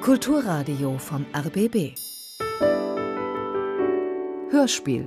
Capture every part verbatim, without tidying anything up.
Kulturradio vom R B B. Hörspiel.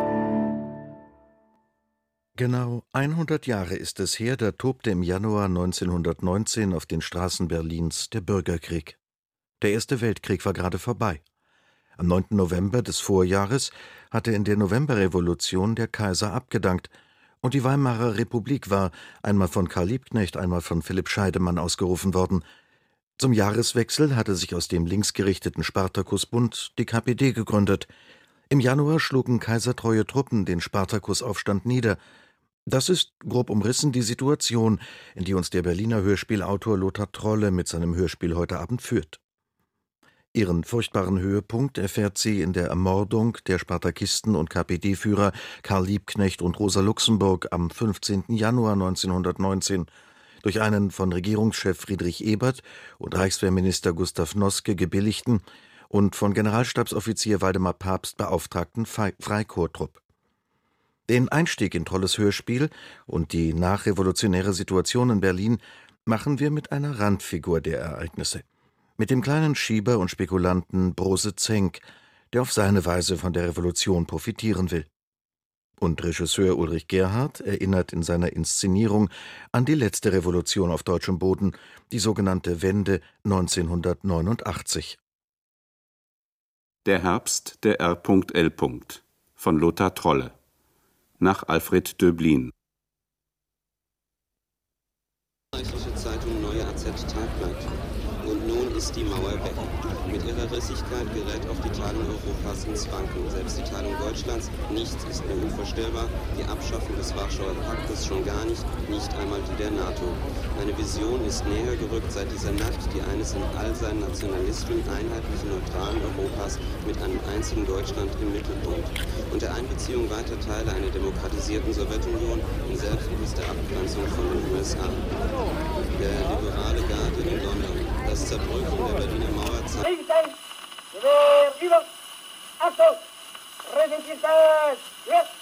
Genau hundert Jahre ist es her, da tobte im Januar neunzehnhundertneunzehn auf den Straßen Berlins der Bürgerkrieg. Der Erste Weltkrieg war gerade vorbei. Am neunten November des Vorjahres hatte in der Novemberrevolution der Kaiser abgedankt und die Weimarer Republik war einmal von Karl Liebknecht, einmal von Philipp Scheidemann ausgerufen worden. Zum Jahreswechsel hatte sich aus dem linksgerichteten Spartakusbund die K P D gegründet. Im Januar schlugen kaisertreue Truppen den Spartakusaufstand nieder. Das ist, grob umrissen, die Situation, in die uns der Berliner Hörspielautor Lothar Trolle mit seinem Hörspiel heute Abend führt. Ihren furchtbaren Höhepunkt erfährt sie in der Ermordung der Spartakisten und K P D-Führer Karl Liebknecht und Rosa Luxemburg am fünfzehnten Januar neunzehnhundertneunzehn durch einen von Regierungschef Friedrich Ebert und Reichswehrminister Gustav Noske gebilligten und von Generalstabsoffizier Waldemar Pabst beauftragten Freikorpstrupp. Den Einstieg in Trolles Hörspiel und die nachrevolutionäre Situation in Berlin machen wir mit einer Randfigur der Ereignisse. Mit dem kleinen Schieber und Spekulanten Brose Zenk, der auf seine Weise von der Revolution profitieren will. Und Regisseur Ulrich Gerhardt erinnert in seiner Inszenierung an die letzte Revolution auf deutschem Boden, die sogenannte Wende neunzehnhundertneunundachtzig. Der Herbst der R L von Lothar Trolle nach Alfred Döblin. Österreichische Zeitung Neue A Z Tagblatt. Und nun ist die Mauer weg. Mit ihrer Rissigkeit gerät auch die Teilung Europas ins Wanken. Selbst die Teilung Deutschlands, nichts ist mehr unvorstellbar. Die Abschaffung des Warschauer Paktes schon gar nicht, nicht einmal die der NATO. Eine Vision ist näher gerückt seit dieser Nacht, die eines in all seinen Nationalismen einheitlichen neutralen Europas mit einem einzigen Deutschland im Mittelpunkt. Und der Einbeziehung weiter Teile einer demokratisierten Sowjetunion in selbstbewusster Abgrenzung von den U S A. Der liberale Garten in London. Das Zerbröckeln der Berliner Mauer zeigt. Resistance! Gewehr, über! Achtung! Resistance! Jetzt!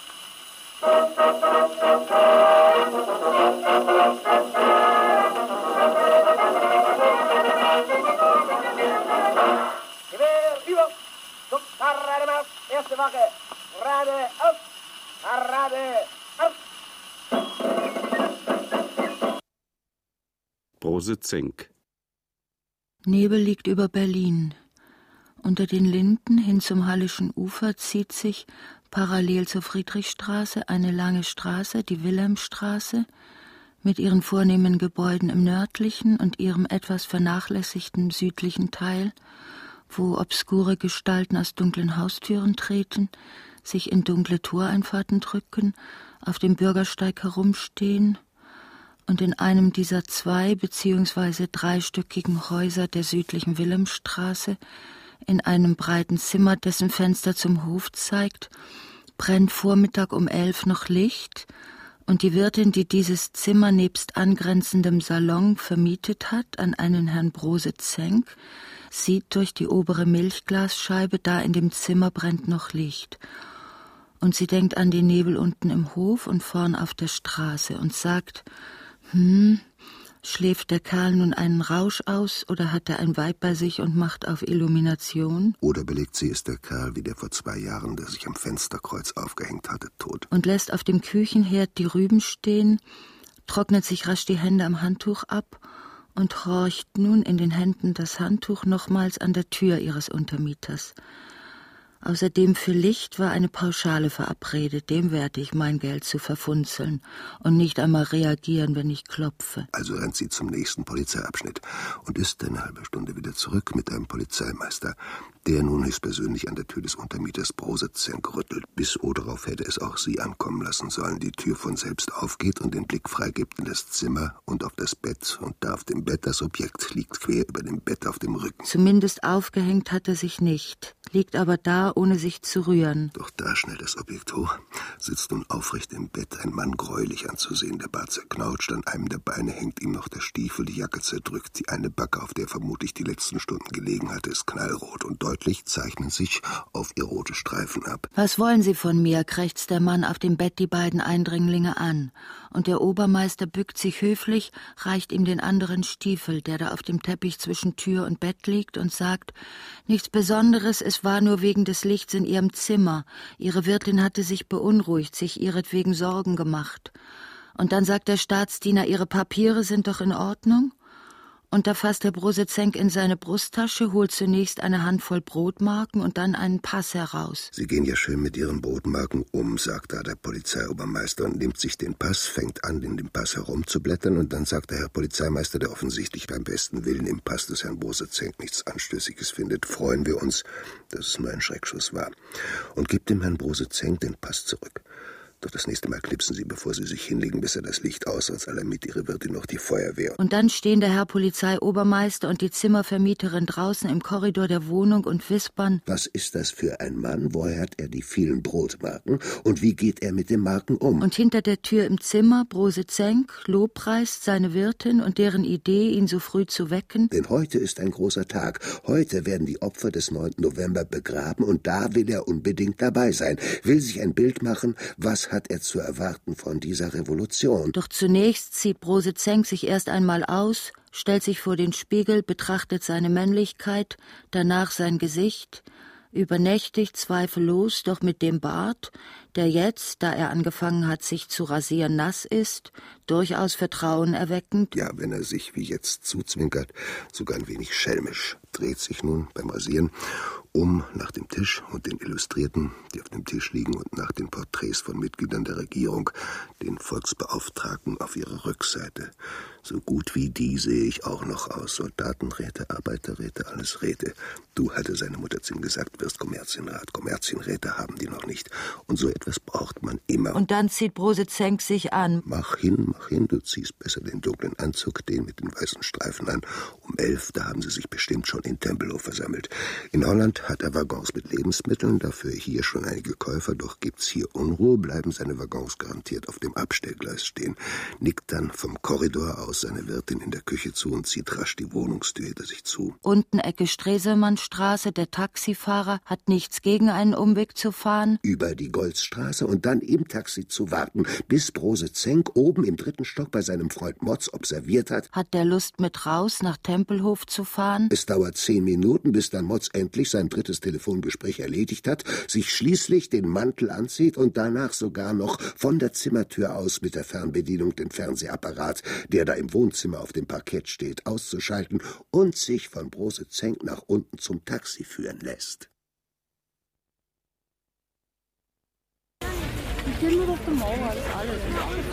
Gewehr, über! Zum Parademarsch! Erste Wache! Gerade auf! Parade auf! Brose Zenk. Nebel liegt über Berlin. Unter den Linden hin zum Hallischen Ufer zieht sich parallel zur Friedrichstraße eine lange Straße, die Wilhelmstraße, mit ihren vornehmen Gebäuden im nördlichen und ihrem etwas vernachlässigten südlichen Teil, wo obskure Gestalten aus dunklen Haustüren treten, sich in dunkle Toreinfahrten drücken, auf dem Bürgersteig herumstehen und in einem dieser zwei- bzw. dreistöckigen Häuser der südlichen Wilhelmstraße, in einem breiten Zimmer, dessen Fenster zum Hof zeigt, brennt Vormittag um elf noch Licht, und die Wirtin, die dieses Zimmer nebst angrenzendem Salon vermietet hat an einen Herrn Brose Zenk, sieht durch die obere Milchglasscheibe, da in dem Zimmer brennt noch Licht. Und sie denkt an den Nebel unten im Hof und vorn auf der Straße und sagt: Hm, schläft der Kerl nun einen Rausch aus oder hat er ein Weib bei sich und macht auf Illumination? Oder belegt sie, ist der Kerl wie der vor zwei Jahren, der sich am Fensterkreuz aufgehängt hatte, tot. Und lässt auf dem Küchenherd die Rüben stehen, trocknet sich rasch die Hände am Handtuch ab und horcht nun in den Händen das Handtuch nochmals an der Tür ihres Untermieters. Außerdem für Licht war eine Pauschale verabredet, dem werde ich mein Geld zu verfunzeln und nicht einmal reagieren, wenn ich klopfe. Also rennt sie zum nächsten Polizeiabschnitt und ist eine halbe Stunde wieder zurück mit einem Polizeimeister, der nun höchstpersönlich an der Tür des Untermieters Brose Zenk rüttelt. Bis O darauf hätte es auch sie ankommen lassen sollen. Die Tür von selbst aufgeht und den Blick freigibt in das Zimmer und auf das Bett. Und da auf dem Bett das Objekt liegt, quer über dem Bett auf dem Rücken. Zumindest aufgehängt hat er sich nicht, liegt aber da, ohne sich zu rühren. Doch da schnellt das Objekt hoch, sitzt nun aufrecht im Bett, ein Mann gräulich anzusehen, der Bart zerknautscht, an einem der Beine hängt ihm noch der Stiefel, die Jacke zerdrückt, die eine Backe, auf der vermutlich die letzten Stunden gelegen hatte, ist knallrot und deutlich zeichnen sich auf ihr rote Streifen ab. Was wollen Sie von mir, krächzt der Mann auf dem Bett die beiden Eindringlinge an und der Obermeister bückt sich höflich, reicht ihm den anderen Stiefel, der da auf dem Teppich zwischen Tür und Bett liegt, und sagt, nichts Besonderes, es war nur wegen des Lichts in ihrem Zimmer. Ihre Wirtin hatte sich beunruhigt, sich ihretwegen Sorgen gemacht. Und dann sagt der Staatsdiener, ihre Papiere sind doch in Ordnung? Und da fasst der Brosezenk in seine Brusttasche, holt zunächst eine Handvoll Brotmarken und dann einen Pass heraus. Sie gehen ja schön mit Ihren Brotmarken um, sagt da der Polizeiobermeister und nimmt sich den Pass, fängt an, in dem Pass herumzublättern, und dann sagt der Herr Polizeimeister, der offensichtlich beim besten Willen im Pass des Herrn Brosezenk nichts Anstößiges findet, freuen wir uns, dass es nur ein Schreckschuss war, und gibt dem Herrn Brosezenk den Pass zurück. Doch das nächste Mal knipsen Sie, bevor Sie sich hinlegen, bis er das Licht aus, als alarmiert Ihre Wirtin noch die Feuerwehr. Und dann stehen der Herr Polizeiobermeister und die Zimmervermieterin draußen im Korridor der Wohnung und wispern: Was ist das für ein Mann? Woher hat er die vielen Brotmarken? Und wie geht er mit den Marken um? Und hinter der Tür im Zimmer Brosezenk lobpreist seine Wirtin und deren Idee, ihn so früh zu wecken. Denn heute ist ein großer Tag. Heute werden die Opfer des neunten November begraben, und da will er unbedingt dabei sein. Will sich ein Bild machen, was hat er zu erwarten von dieser Revolution. Doch zunächst zieht Brosezenk sich erst einmal aus, stellt sich vor den Spiegel, betrachtet seine Männlichkeit, danach sein Gesicht, übernächtig, zweifellos, doch mit dem Bart, der jetzt, da er angefangen hat, sich zu rasieren, nass ist, durchaus vertrauenerweckend. Ja, wenn er sich wie jetzt zuzwinkert, sogar ein wenig schelmisch, dreht sich nun beim Rasieren um nach dem Tisch und den Illustrierten, die auf dem Tisch liegen, und nach den Porträts von Mitgliedern der Regierung, den Volksbeauftragten auf ihrer Rückseite. So gut wie die sehe ich auch noch aus. Soldatenräte, Arbeiterräte, alles Räte. Du, hatte seine Mutter zu ihm gesagt, wirst Kommerzienrat. Kommerzienräte haben die noch nicht. Und so etwas braucht man immer. Und dann zieht Brosezenk sich an. Mach hin, mach hin, du ziehst besser den dunklen Anzug, den mit den weißen Streifen an. Um elf, da haben sie sich bestimmt schon in Tempelhof versammelt. In Holland hat er Waggons mit Lebensmitteln, dafür hier schon einige Käufer, doch gibt's hier Unruhe, bleiben seine Waggons garantiert auf dem Abstellgleis stehen. Nickt dann vom Korridor aus seine Wirtin in der Küche zu und zieht rasch die Wohnungstür hinter sich zu. Unten Ecke Stresemannstraße, der Taxifahrer hat nichts gegen einen Umweg zu fahren. Über die Golzstraße und dann im Taxi zu warten, bis Brosezenk oben im dritten Stock bei seinem Freund Motz observiert hat. Hat der Lust mit raus nach Tempelhof zu fahren? Es dauert zehn Minuten, bis dann Motz endlich sein drittes Telefongespräch erledigt hat, sich schließlich den Mantel anzieht und danach sogar noch von der Zimmertür aus mit der Fernbedienung den Fernsehapparat, der da im Wohnzimmer auf dem Parkett steht, auszuschalten und sich von Brosezenk nach unten zum Taxi führen lässt. Ich gehe nur auf die Mauer, das ist alles.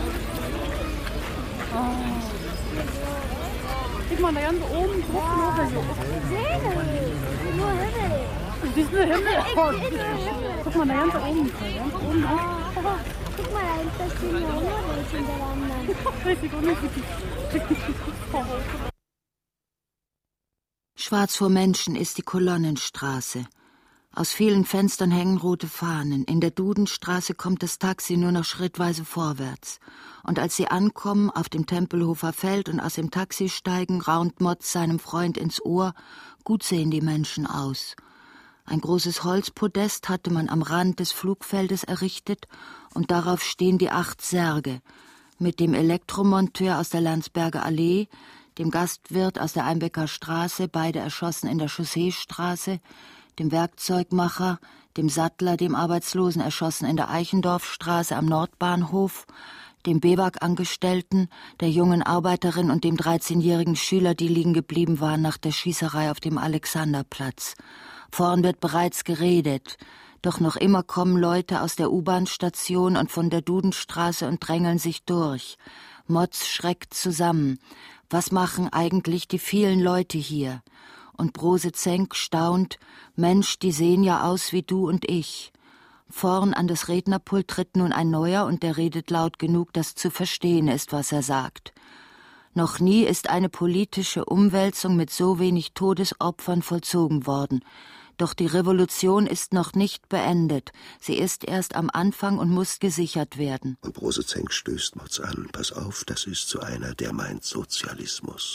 Oh. Guck mal, da ganz oben, guck mal, da nur Himmel. Das ist nur Himmel. Guck mal, da ganz oben. Ganz oben. Oh, guck mal, da stehen ja Hungerwölkchen hintereinander. Richtig unnötig. Schwarz vor Menschen ist die Kolonnenstraße. Aus vielen Fenstern hängen rote Fahnen. In der Dudenstraße kommt das Taxi nur noch schrittweise vorwärts. Und als sie ankommen, auf dem Tempelhofer Feld und aus dem Taxi steigen, raunt Motz seinem Freund ins Ohr: Gut sehen die Menschen aus. Ein großes Holzpodest hatte man am Rand des Flugfeldes errichtet, und darauf stehen die acht Särge, mit dem Elektromonteur aus der Landsberger Allee, dem Gastwirt aus der Einbecker Straße, beide erschossen in der Chausseestraße, dem Werkzeugmacher, dem Sattler, dem Arbeitslosen, erschossen in der Eichendorfstraße am Nordbahnhof, dem B W A G-Angestellten, der jungen Arbeiterin und dem dreizehnjährigen Schüler, die liegen geblieben waren nach der Schießerei auf dem Alexanderplatz. Vorn wird bereits geredet, doch noch immer kommen Leute aus der U-Bahn-Station und von der Dudenstraße und drängeln sich durch. Motz schreckt zusammen. Was machen eigentlich die vielen Leute hier? Und Brosezenk staunt: Mensch, die sehen ja aus wie du und ich. Vorn an das Rednerpult tritt nun ein Neuer, und der redet laut genug, dass zu verstehen ist, was er sagt. Noch nie ist eine politische Umwälzung mit so wenig Todesopfern vollzogen worden. Doch die Revolution ist noch nicht beendet. Sie ist erst am Anfang und muss gesichert werden. Und Brosezenk stößt Motz an: Pass auf, das ist so einer, der meint Sozialismus.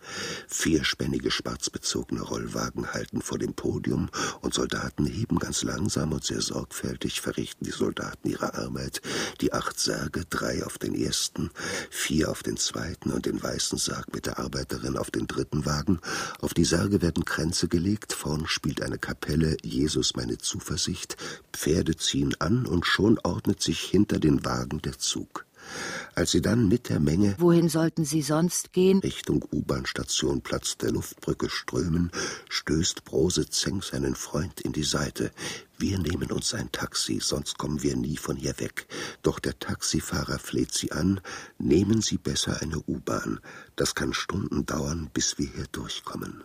Vierspännige schwarzbezogene Rollwagen halten vor dem Podium und Soldaten heben ganz langsam und sehr sorgfältig, verrichten die Soldaten ihre Arbeit. Die acht Särge, drei auf den ersten, vier auf den zweiten und den weißen Sarg mit der Arbeiterin auf den dritten Wagen. Auf die Särge werden Kränze gelegt, vorn spielt eine Kapelle Jesus meine Zuversicht, Pferde ziehen an und schon ordnet sich hinter den Wagen der Zug. Als sie dann mit der Menge, wohin sollten sie sonst gehen, Richtung U-Bahn-Station Platz der Luftbrücke strömen, stößt Brose Zenk seinen Freund in die Seite. Wir nehmen uns ein Taxi, sonst kommen wir nie von hier weg. Doch der Taxifahrer fleht sie an, nehmen Sie besser eine U-Bahn. Das kann Stunden dauern, bis wir hier durchkommen.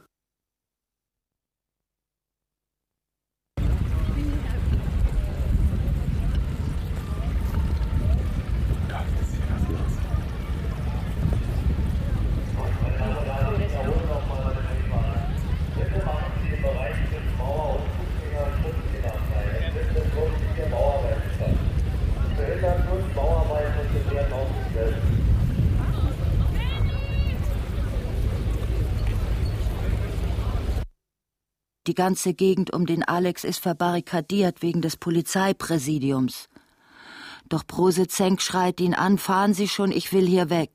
Die ganze Gegend um den Alex ist verbarrikadiert wegen des Polizeipräsidiums. Doch Brose Zenk schreit ihn an, fahren Sie schon, ich will hier weg.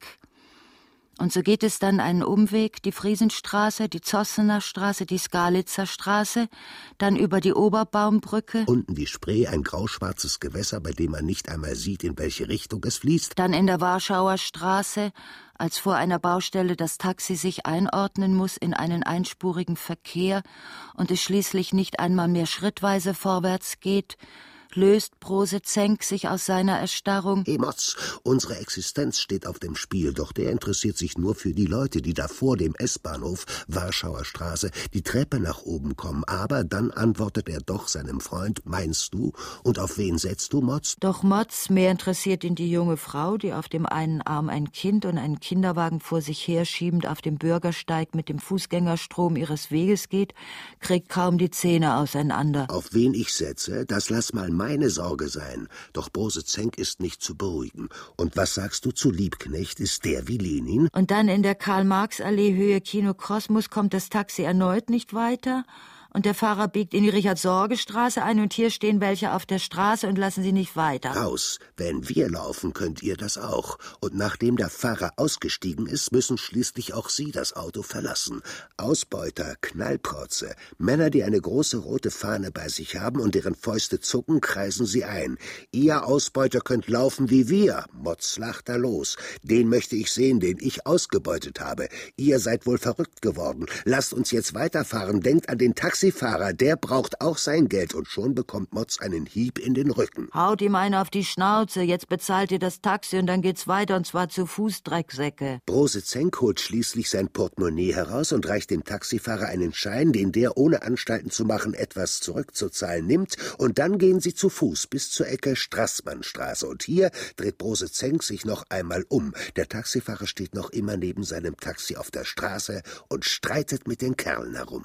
Und so geht es dann einen Umweg, die Friesenstraße, die Zossener Straße, die Skalitzer Straße, dann über die Oberbaumbrücke. Unten die Spree, ein grauschwarzes Gewässer, bei dem man nicht einmal sieht, in welche Richtung es fließt. Dann in der Warschauer Straße, als vor einer Baustelle das Taxi sich einordnen muss in einen einspurigen Verkehr und es schließlich nicht einmal mehr schrittweise vorwärts geht, löst Brose Zenk sich aus seiner Erstarrung. Hey Motz, unsere Existenz steht auf dem Spiel, doch der interessiert sich nur für die Leute, die da vor dem S-Bahnhof, Warschauer Straße, die Treppe nach oben kommen. Aber dann antwortet er doch seinem Freund, meinst du? Und auf wen setzt du, Motz? Doch Motz, mehr interessiert ihn die junge Frau, die auf dem einen Arm ein Kind und einen Kinderwagen vor sich herschiebend auf dem Bürgersteig mit dem Fußgängerstrom ihres Weges geht, kriegt kaum die Zähne auseinander. Auf wen ich setze, das lass mal meine Sorge sein. Doch Brose Zenk ist nicht zu beruhigen. Und was sagst du zu Liebknecht? Ist der wie Lenin? Und dann in der Karl-Marx-Allee Höhe Kino Kosmos kommt das Taxi erneut nicht weiter. Und der Fahrer biegt in die Richard-Sorge-Straße ein und hier stehen welche auf der Straße und lassen sie nicht weiter. Raus! Wenn wir laufen, könnt ihr das auch. Und nachdem der Fahrer ausgestiegen ist, müssen schließlich auch Sie das Auto verlassen. Ausbeuter, Knallprotze, Männer, die eine große rote Fahne bei sich haben und deren Fäuste zucken, kreisen sie ein. Ihr Ausbeuter könnt laufen wie wir. Motz lacht da los. Den möchte ich sehen, den ich ausgebeutet habe. Ihr seid wohl verrückt geworden. Lasst uns jetzt weiterfahren. Denkt an den Taxi Fahrer, der braucht auch sein Geld und schon bekommt Motz einen Hieb in den Rücken. Haut ihm einer auf die Schnauze, jetzt bezahlt ihr das Taxi und dann geht's weiter und zwar zu Fuß, Drecksäcke. Brose Zenk holt schließlich sein Portemonnaie heraus und reicht dem Taxifahrer einen Schein, den der, ohne Anstalten zu machen, etwas zurückzuzahlen nimmt und dann gehen sie zu Fuß bis zur Ecke Straßmannstraße und hier dreht Brose Zenk sich noch einmal um. Der Taxifahrer steht noch immer neben seinem Taxi auf der Straße und streitet mit den Kerlen herum.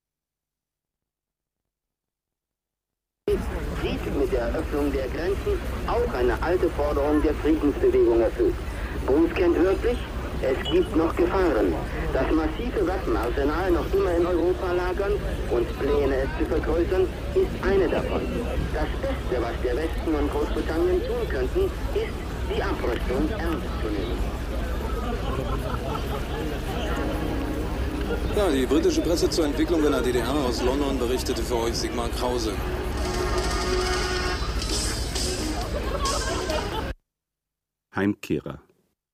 Sieht mit der Eröffnung der Grenzen auch eine alte Forderung der Friedensbewegung erfüllt. Bruce kennt wirklich, es gibt noch Gefahren. Das massive Waffenarsenal noch immer in Europa lagern und Pläne es zu vergrößern, ist eine davon. Das Beste, was der Westen und Großbritannien tun könnten, ist, die Abrüstung ernst zu nehmen. Ja, die britische Presse zur Entwicklung in der D D R aus London berichtete für euch Sigmar Krause. Heimkehrer.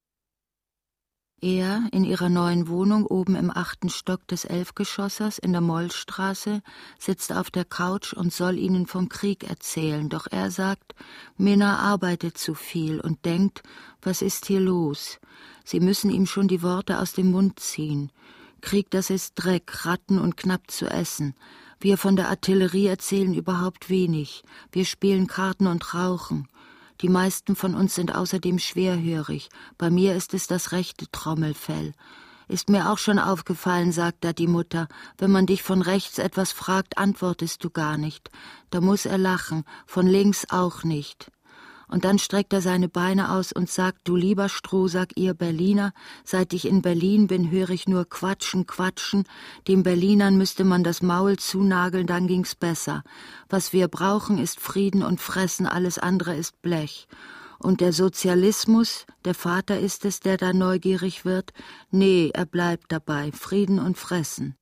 Er in ihrer neuen Wohnung oben im achten Stock des Elfgeschossers in der Mollstraße sitzt auf der Couch und soll ihnen vom Krieg erzählen. Doch er sagt, Minna arbeitet zu viel und denkt, was ist hier los? Sie müssen ihm schon die Worte aus dem Mund ziehen. Krieg, das ist Dreck, Ratten und knapp zu essen. Wir von der Artillerie erzählen überhaupt wenig. Wir spielen Karten und rauchen. Die meisten von uns sind außerdem schwerhörig. Bei mir ist es das rechte Trommelfell. Ist mir auch schon aufgefallen, sagt da die Mutter. Wenn man dich von rechts etwas fragt, antwortest du gar nicht. Da muss er lachen, von links auch nicht. Und dann streckt er seine Beine aus und sagt, du lieber Strohsack, ihr Berliner, seit ich in Berlin bin, höre ich nur Quatschen, Quatschen. Den Berlinern müsste man das Maul zunageln, dann ging's besser. Was wir brauchen, ist Frieden und Fressen, alles andere ist Blech. Und der Sozialismus, der Vater ist es, der da neugierig wird? Nee, er bleibt dabei, Frieden und Fressen.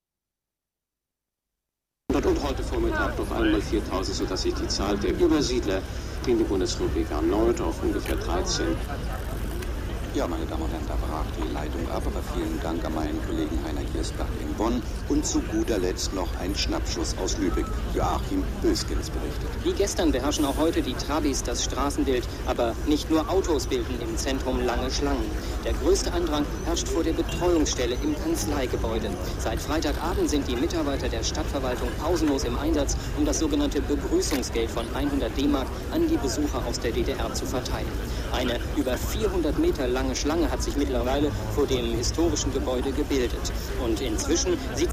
Und heute Vormittag noch einmal viertausend, sodass sich die Zahl der Übersiedler in die Bundesrepublik erneut auf ungefähr dreizehn. Ja, meine Damen und Herren, da brach die Leitung ab, aber vielen Dank an meinen Kollegen Heiner Giersbach in Bonn. Und zu guter Letzt noch ein Schnappschuss aus Lübeck. Joachim Böskens berichtet. Wie gestern beherrschen auch heute die Trabis das Straßenbild, aber nicht nur Autos bilden im Zentrum lange Schlangen. Der größte Andrang herrscht vor der Betreuungsstelle im Kanzleigebäude. Seit Freitagabend sind die Mitarbeiter der Stadtverwaltung pausenlos im Einsatz, um das sogenannte Begrüßungsgeld von hundert D-Mark an die Besucher aus der D D R zu verteilen. Eine über vierhundert Meter lange Schlange hat sich mittlerweile vor dem historischen Gebäude gebildet. Und inzwischen sieht...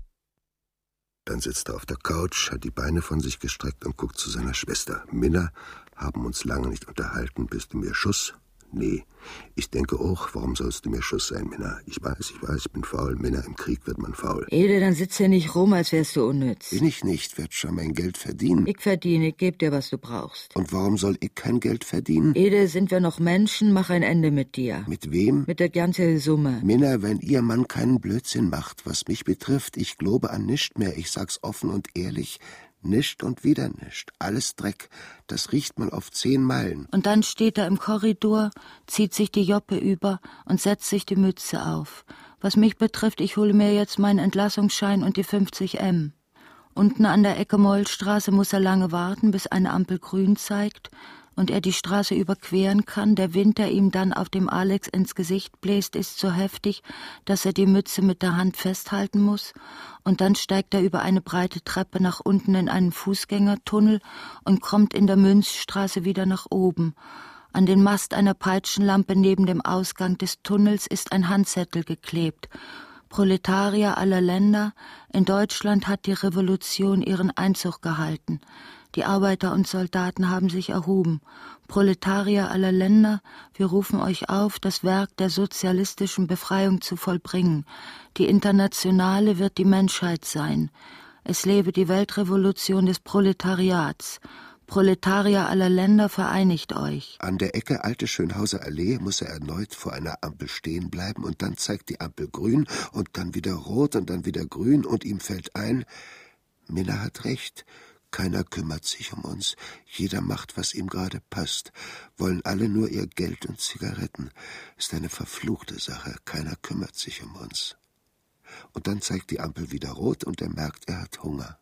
Dann sitzt er auf der Couch, hat die Beine von sich gestreckt und guckt zu seiner Schwester. Minna, haben uns lange nicht unterhalten. Bist du mir Schuss? Nee. Ich denke auch, warum sollst du mir Schuss sein, Minna? Ich weiß, ich weiß, ich bin faul. Minna, im Krieg wird man faul. Ede, dann sitz ja nicht rum, als wärst du unnütz. Bin ich nicht, werd schon mein Geld verdienen. Ich verdiene, ich geb dir, was du brauchst. Und warum soll ich kein Geld verdienen? Ede, sind wir noch Menschen, mach ein Ende mit dir. Mit wem? Mit der ganzen Summe. Minna, wenn ihr Mann keinen Blödsinn macht, was mich betrifft, ich glaube an nischt mehr, ich sag's offen und ehrlich, nischt und wieder nischt, alles Dreck, das riecht man auf zehn Meilen. Und dann steht er im Korridor, zieht sich die Joppe über und setzt sich die Mütze auf. Was mich betrifft, ich hole mir jetzt meinen Entlassungsschein und die fünfzig M. Unten an der Ecke Mollstraße muss er lange warten, bis eine Ampel grün zeigt und er die Straße überqueren kann. Der Wind, der ihm dann auf dem Alex ins Gesicht bläst, ist so heftig, dass er die Mütze mit der Hand festhalten muss. Und dann steigt er über eine breite Treppe nach unten in einen Fußgängertunnel und kommt in der Münzstraße wieder nach oben. An den Mast einer Peitschenlampe neben dem Ausgang des Tunnels ist ein Handzettel geklebt. Proletarier aller Länder, in Deutschland hat die Revolution ihren Einzug gehalten. Die Arbeiter und Soldaten haben sich erhoben. Proletarier aller Länder, wir rufen euch auf, das Werk der sozialistischen Befreiung zu vollbringen. Die Internationale wird die Menschheit sein. Es lebe die Weltrevolution des Proletariats. Proletarier aller Länder, vereinigt euch. An der Ecke Alte Schönhauser Allee muss er erneut vor einer Ampel stehen bleiben und dann zeigt die Ampel grün und dann wieder rot und dann wieder grün und ihm fällt ein, Minna hat recht. Keiner kümmert sich um uns. Jeder macht, was ihm gerade passt. Wollen alle nur ihr Geld und Zigaretten. Ist eine verfluchte Sache. Keiner kümmert sich um uns. Und dann zeigt die Ampel wieder rot und er merkt, er hat Hunger.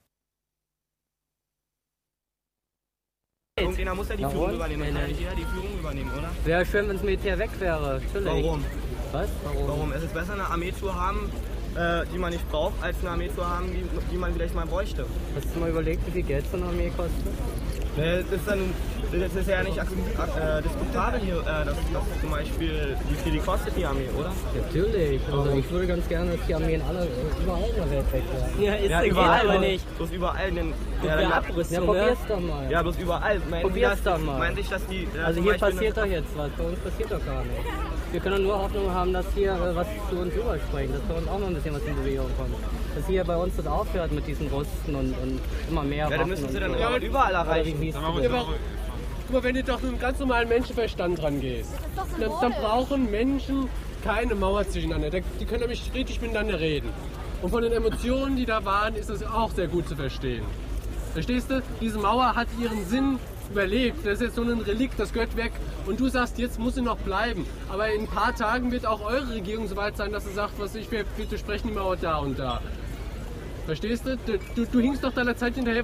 Der Trainer muss ja die Führung übernehmen. Kann nicht jeder die Führung übernehmen, oder? Wäre schön, wenn das Militär weg wäre. Natürlich. Warum? Was? Warum? Warum? Es ist besser, eine Armee zu haben, die man nicht braucht, als eine Armee zu haben, die, die man vielleicht mal bräuchte. Hast du mal überlegt, wie viel Geld so eine Armee kostet? Das ist, dann, das ist ja nicht äh, diskutabel hier, äh, dass, dass zum Beispiel, wie viel die kostet, die Armee, oder? Natürlich. Also ich würde ganz gerne, dass die Armeen alle überall in der Welt weg wären. Ja, ist ja, überall, aber nicht. Bloß überall. Den, ja, ja, Abrüstung, ja, probier's doch mal. Ja, bloß überall. Meinen probier's Sie, doch mal. Meint sich, dass die... Äh, also hier passiert doch jetzt was, bei uns passiert doch gar nichts. Wir können nur Hoffnung haben, dass hier äh, was zu uns überspringt, dass bei uns auch noch ein bisschen was in Bewegung kommt. Dass hier bei uns das aufhört mit diesen Rüsten und, und immer mehr ja, Waffen. Ja, dann müssen sie dann so. ja, überall erreichen. Ja, guck mal, wenn du doch mit einem ganz normalen Menschenverstand rangehst, dann, dann brauchen Menschen keine Mauer zwischeneinander. Die können nämlich richtig miteinander reden. Und von den Emotionen, die da waren, ist das auch sehr gut zu verstehen. Verstehst du? Diese Mauer hat ihren Sinn überlebt. Das ist jetzt so ein Relikt, das gehört weg. Und du sagst, jetzt muss sie noch bleiben. Aber in ein paar Tagen wird auch eure Regierung so weit sein, dass sie sagt, was ich, wir, wir besprechen die Mauer da und da. Verstehst du? Du, du, du hinkst doch deiner Zeit hinterher.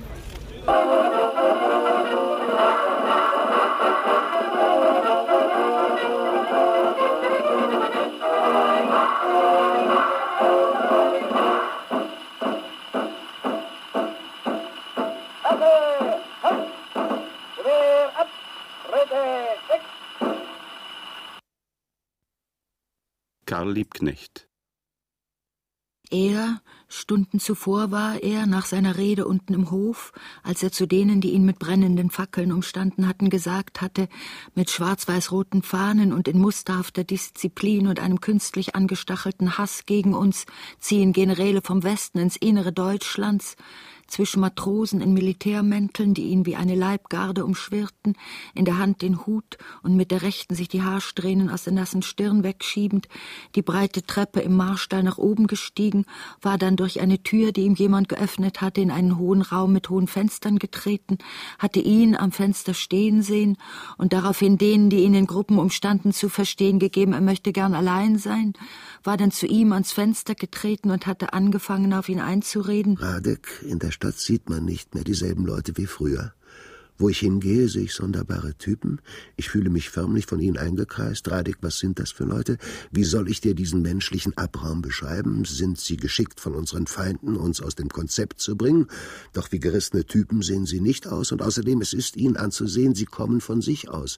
Karl Liebknecht. Er, Stunden zuvor war er, nach seiner Rede unten im Hof, als er zu denen, die ihn mit brennenden Fackeln umstanden hatten, gesagt hatte, mit schwarz-weiß-roten Fahnen und in musterhafter Disziplin und einem künstlich angestachelten Hass gegen uns ziehen Generäle vom Westen ins Innere Deutschlands, zwischen Matrosen in Militärmänteln, die ihn wie eine Leibgarde umschwirrten, in der Hand den Hut und mit der rechten sich die Haarsträhnen aus der nassen Stirn wegschiebend, die breite Treppe im Marstall nach oben gestiegen, war dann durch eine Tür, die ihm jemand geöffnet hatte, in einen hohen Raum mit hohen Fenstern getreten, hatte ihn am Fenster stehen sehen und daraufhin denen, die ihn in Gruppen umstanden, zu verstehen gegeben, er möchte gern allein sein, war dann zu ihm ans Fenster getreten und hatte angefangen, auf ihn einzureden. Radek, in der Stadt sieht man nicht mehr dieselben Leute wie früher. Wo ich hingehe, sehe ich sonderbare Typen. Ich fühle mich förmlich von ihnen eingekreist. Radek, was sind das für Leute? Wie soll ich dir diesen menschlichen Abraum beschreiben? Sind sie geschickt von unseren Feinden, uns aus dem Konzept zu bringen? Doch wie gerissene Typen sehen sie nicht aus. Und außerdem, es ist ihnen anzusehen, sie kommen von sich aus.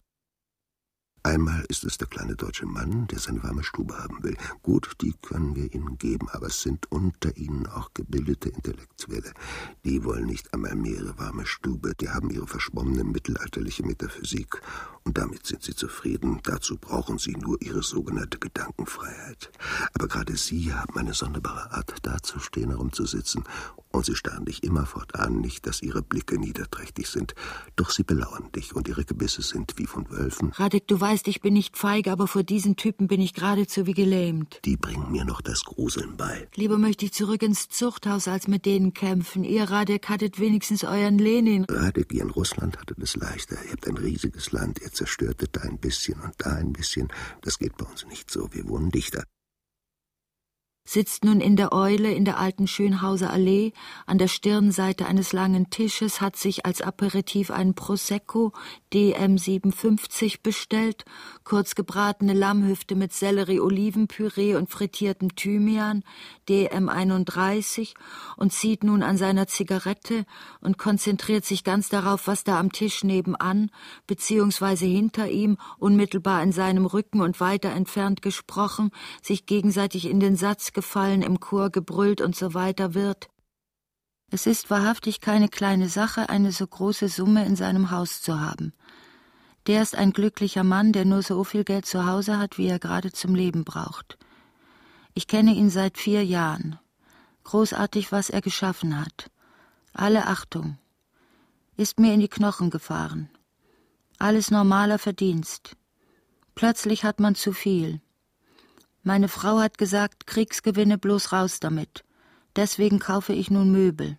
Einmal ist es der kleine deutsche Mann, der seine warme Stube haben will. Gut, die können wir ihnen geben, aber es sind unter ihnen auch gebildete Intellektuelle. Die wollen nicht einmal mehr ihre warme Stube, die haben ihre verschwommene mittelalterliche Metaphysik. Und damit sind sie zufrieden. Dazu brauchen sie nur ihre sogenannte Gedankenfreiheit. Aber gerade sie haben eine sonderbare Art, dazustehen, herumzusitzen. Und sie starren dich immerfort an, nicht, dass ihre Blicke niederträchtig sind. Doch sie belauern dich und ihre Gebisse sind wie von Wölfen. Radek, du weißt, ich bin nicht feige, aber vor diesen Typen bin ich geradezu wie gelähmt. Die bringen mir noch das Gruseln bei. Lieber möchte ich zurück ins Zuchthaus, als mit denen kämpfen. Ihr, Radek, hattet wenigstens euren Lenin. Radek, ihr in Russland hattet es leichter. Ihr habt ein riesiges Land, ihr zerstörtet da ein bisschen und da ein bisschen. Das geht bei uns nicht so, wir wohnen dichter. Sitzt nun in der Eule in der alten Schönhauser Allee, an der Stirnseite eines langen Tisches, hat sich als Aperitif einen Prosecco D M siebenundfünfzig bestellt, kurz gebratene Lammhüfte mit Sellerie-Olivenpüree und frittiertem Thymian, D M einunddreißig, und zieht nun an seiner Zigarette und konzentriert sich ganz darauf, was da am Tisch nebenan, beziehungsweise hinter ihm, unmittelbar in seinem Rücken und weiter entfernt gesprochen, sich gegenseitig in den Satz gefallen, im Chor gebrüllt und so weiter wird. Es ist wahrhaftig keine kleine Sache, eine so große Summe in seinem Haus zu haben. Der ist ein glücklicher Mann, der nur so viel Geld zu Hause hat, wie er gerade zum Leben braucht. Ich kenne ihn seit vier Jahren. Großartig, was er geschaffen hat. Alle Achtung. Ist mir in die Knochen gefahren. Alles normaler Verdienst. Plötzlich hat man zu viel. Meine Frau hat gesagt, Kriegsgewinne bloß raus damit. Deswegen kaufe ich nun Möbel.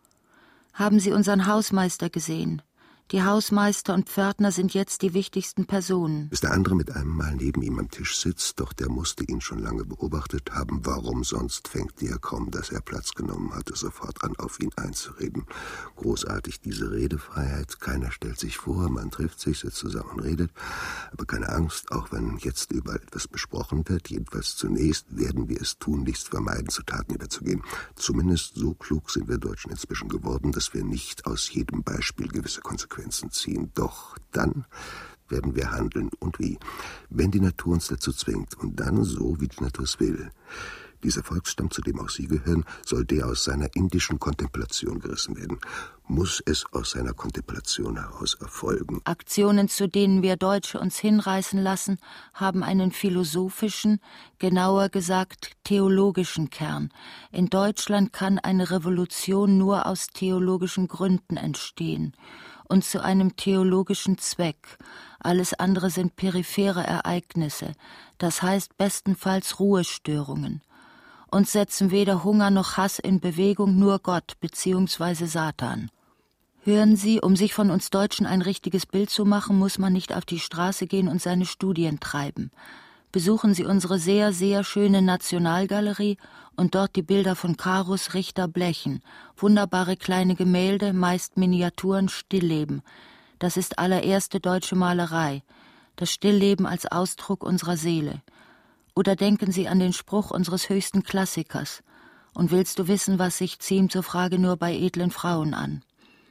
Haben Sie unseren Hausmeister gesehen? Die Hausmeister und Pförtner sind jetzt die wichtigsten Personen. Bis der andere mit einem Mal neben ihm am Tisch sitzt, doch der musste ihn schon lange beobachtet haben. Warum sonst fängt er kaum, dass er Platz genommen hatte, sofort an, auf ihn einzureden. Großartig diese Redefreiheit. Keiner stellt sich vor, man trifft sich, sitzt zusammen und redet. Aber keine Angst, auch wenn jetzt überall etwas besprochen wird. Jedenfalls zunächst werden wir es tun, nichts vermeiden, zu Taten überzugehen. Zumindest so klug sind wir Deutschen inzwischen geworden, dass wir nicht aus jedem Beispiel gewisse Konsequenzen ziehen. Doch dann werden wir handeln. Und wie? Wenn die Natur uns dazu zwingt. Und dann so, wie die Natur es will. Dieser Volksstamm, zu dem auch Sie gehören, soll der aus seiner indischen Kontemplation gerissen werden. Muss es aus seiner Kontemplation heraus erfolgen. Aktionen, zu denen wir Deutsche uns hinreißen lassen, haben einen philosophischen, genauer gesagt theologischen Kern. In Deutschland kann eine Revolution nur aus theologischen Gründen entstehen. Und zu einem theologischen Zweck. Alles andere sind periphere Ereignisse, das heißt bestenfalls Ruhestörungen. Uns setzen weder Hunger noch Hass in Bewegung, nur Gott bzw. Satan. Hören Sie, um sich von uns Deutschen ein richtiges Bild zu machen, muss man nicht auf die Straße gehen und seine Studien treiben. Besuchen Sie unsere sehr, sehr schöne Nationalgalerie und dort die Bilder von Carus Richter Blechen. Wunderbare kleine Gemälde, meist Miniaturen, Stillleben. Das ist allererste deutsche Malerei. Das Stillleben als Ausdruck unserer Seele. Oder denken Sie an den Spruch unseres höchsten Klassikers. Und willst du wissen, was sich ziemt, so frage nur bei edlen Frauen an.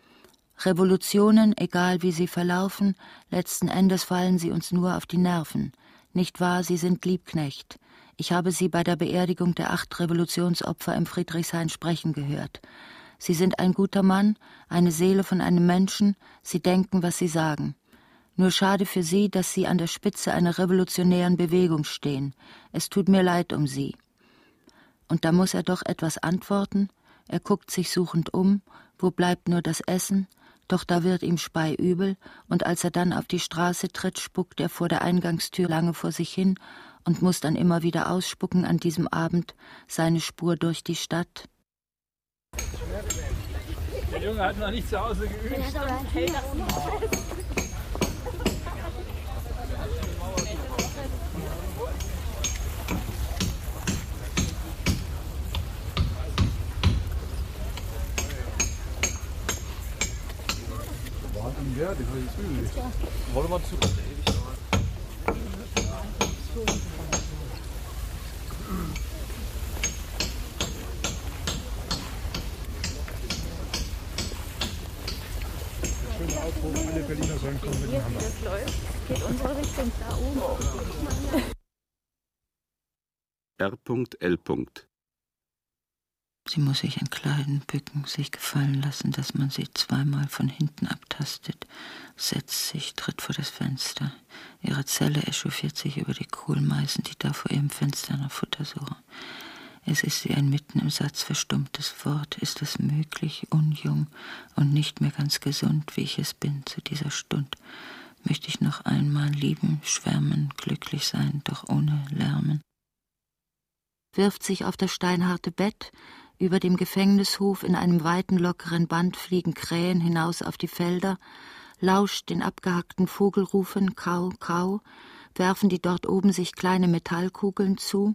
Revolutionen, egal wie sie verlaufen, letzten Endes fallen sie uns nur auf die Nerven. Nicht wahr, Sie sind Liebknecht. Ich habe sie bei der Beerdigung der acht Revolutionsopfer im Friedrichshain sprechen gehört. Sie sind ein guter Mann, eine Seele von einem Menschen, sie denken, was sie sagen. Nur schade für sie, dass sie an der Spitze einer revolutionären Bewegung stehen. Es tut mir leid um sie. Und da muss er doch etwas antworten. Er guckt sich suchend um, wo bleibt nur das Essen? Doch da wird ihm speiübel, und als er dann auf die Straße tritt, spuckt er vor der Eingangstür lange vor sich hin und muss dann immer wieder ausspucken an diesem Abend seine Spur durch die Stadt. Der Junge hat noch nicht zu Hause geübt. Ja, den habe ich zugegeben. Wollen wir zu. Schöner Aufruf, alle Berliner sollen kommen mit dem Hammer. Das läuft, geht unsere Richtung da oben. R L Sie muss sich entkleiden, bücken, sich gefallen lassen, dass man sie zweimal von hinten abtastet, setzt sich, tritt vor das Fenster. Ihre Zelle echauffiert sich über die Kohlmeisen, die da vor ihrem Fenster nach Futter suchen. Es ist wie ein mitten im Satz verstummtes Wort. Ist es möglich, unjung und nicht mehr ganz gesund, wie ich es bin, zu dieser Stund? Möchte ich noch einmal lieben, schwärmen, glücklich sein, doch ohne Lärmen? Wirft sich auf das steinharte Bett. Über dem Gefängnishof in einem weiten, lockeren Band fliegen Krähen hinaus auf die Felder, lauscht den abgehackten Vogelrufen, Kau, Kau, werfen die dort oben sich kleine Metallkugeln zu.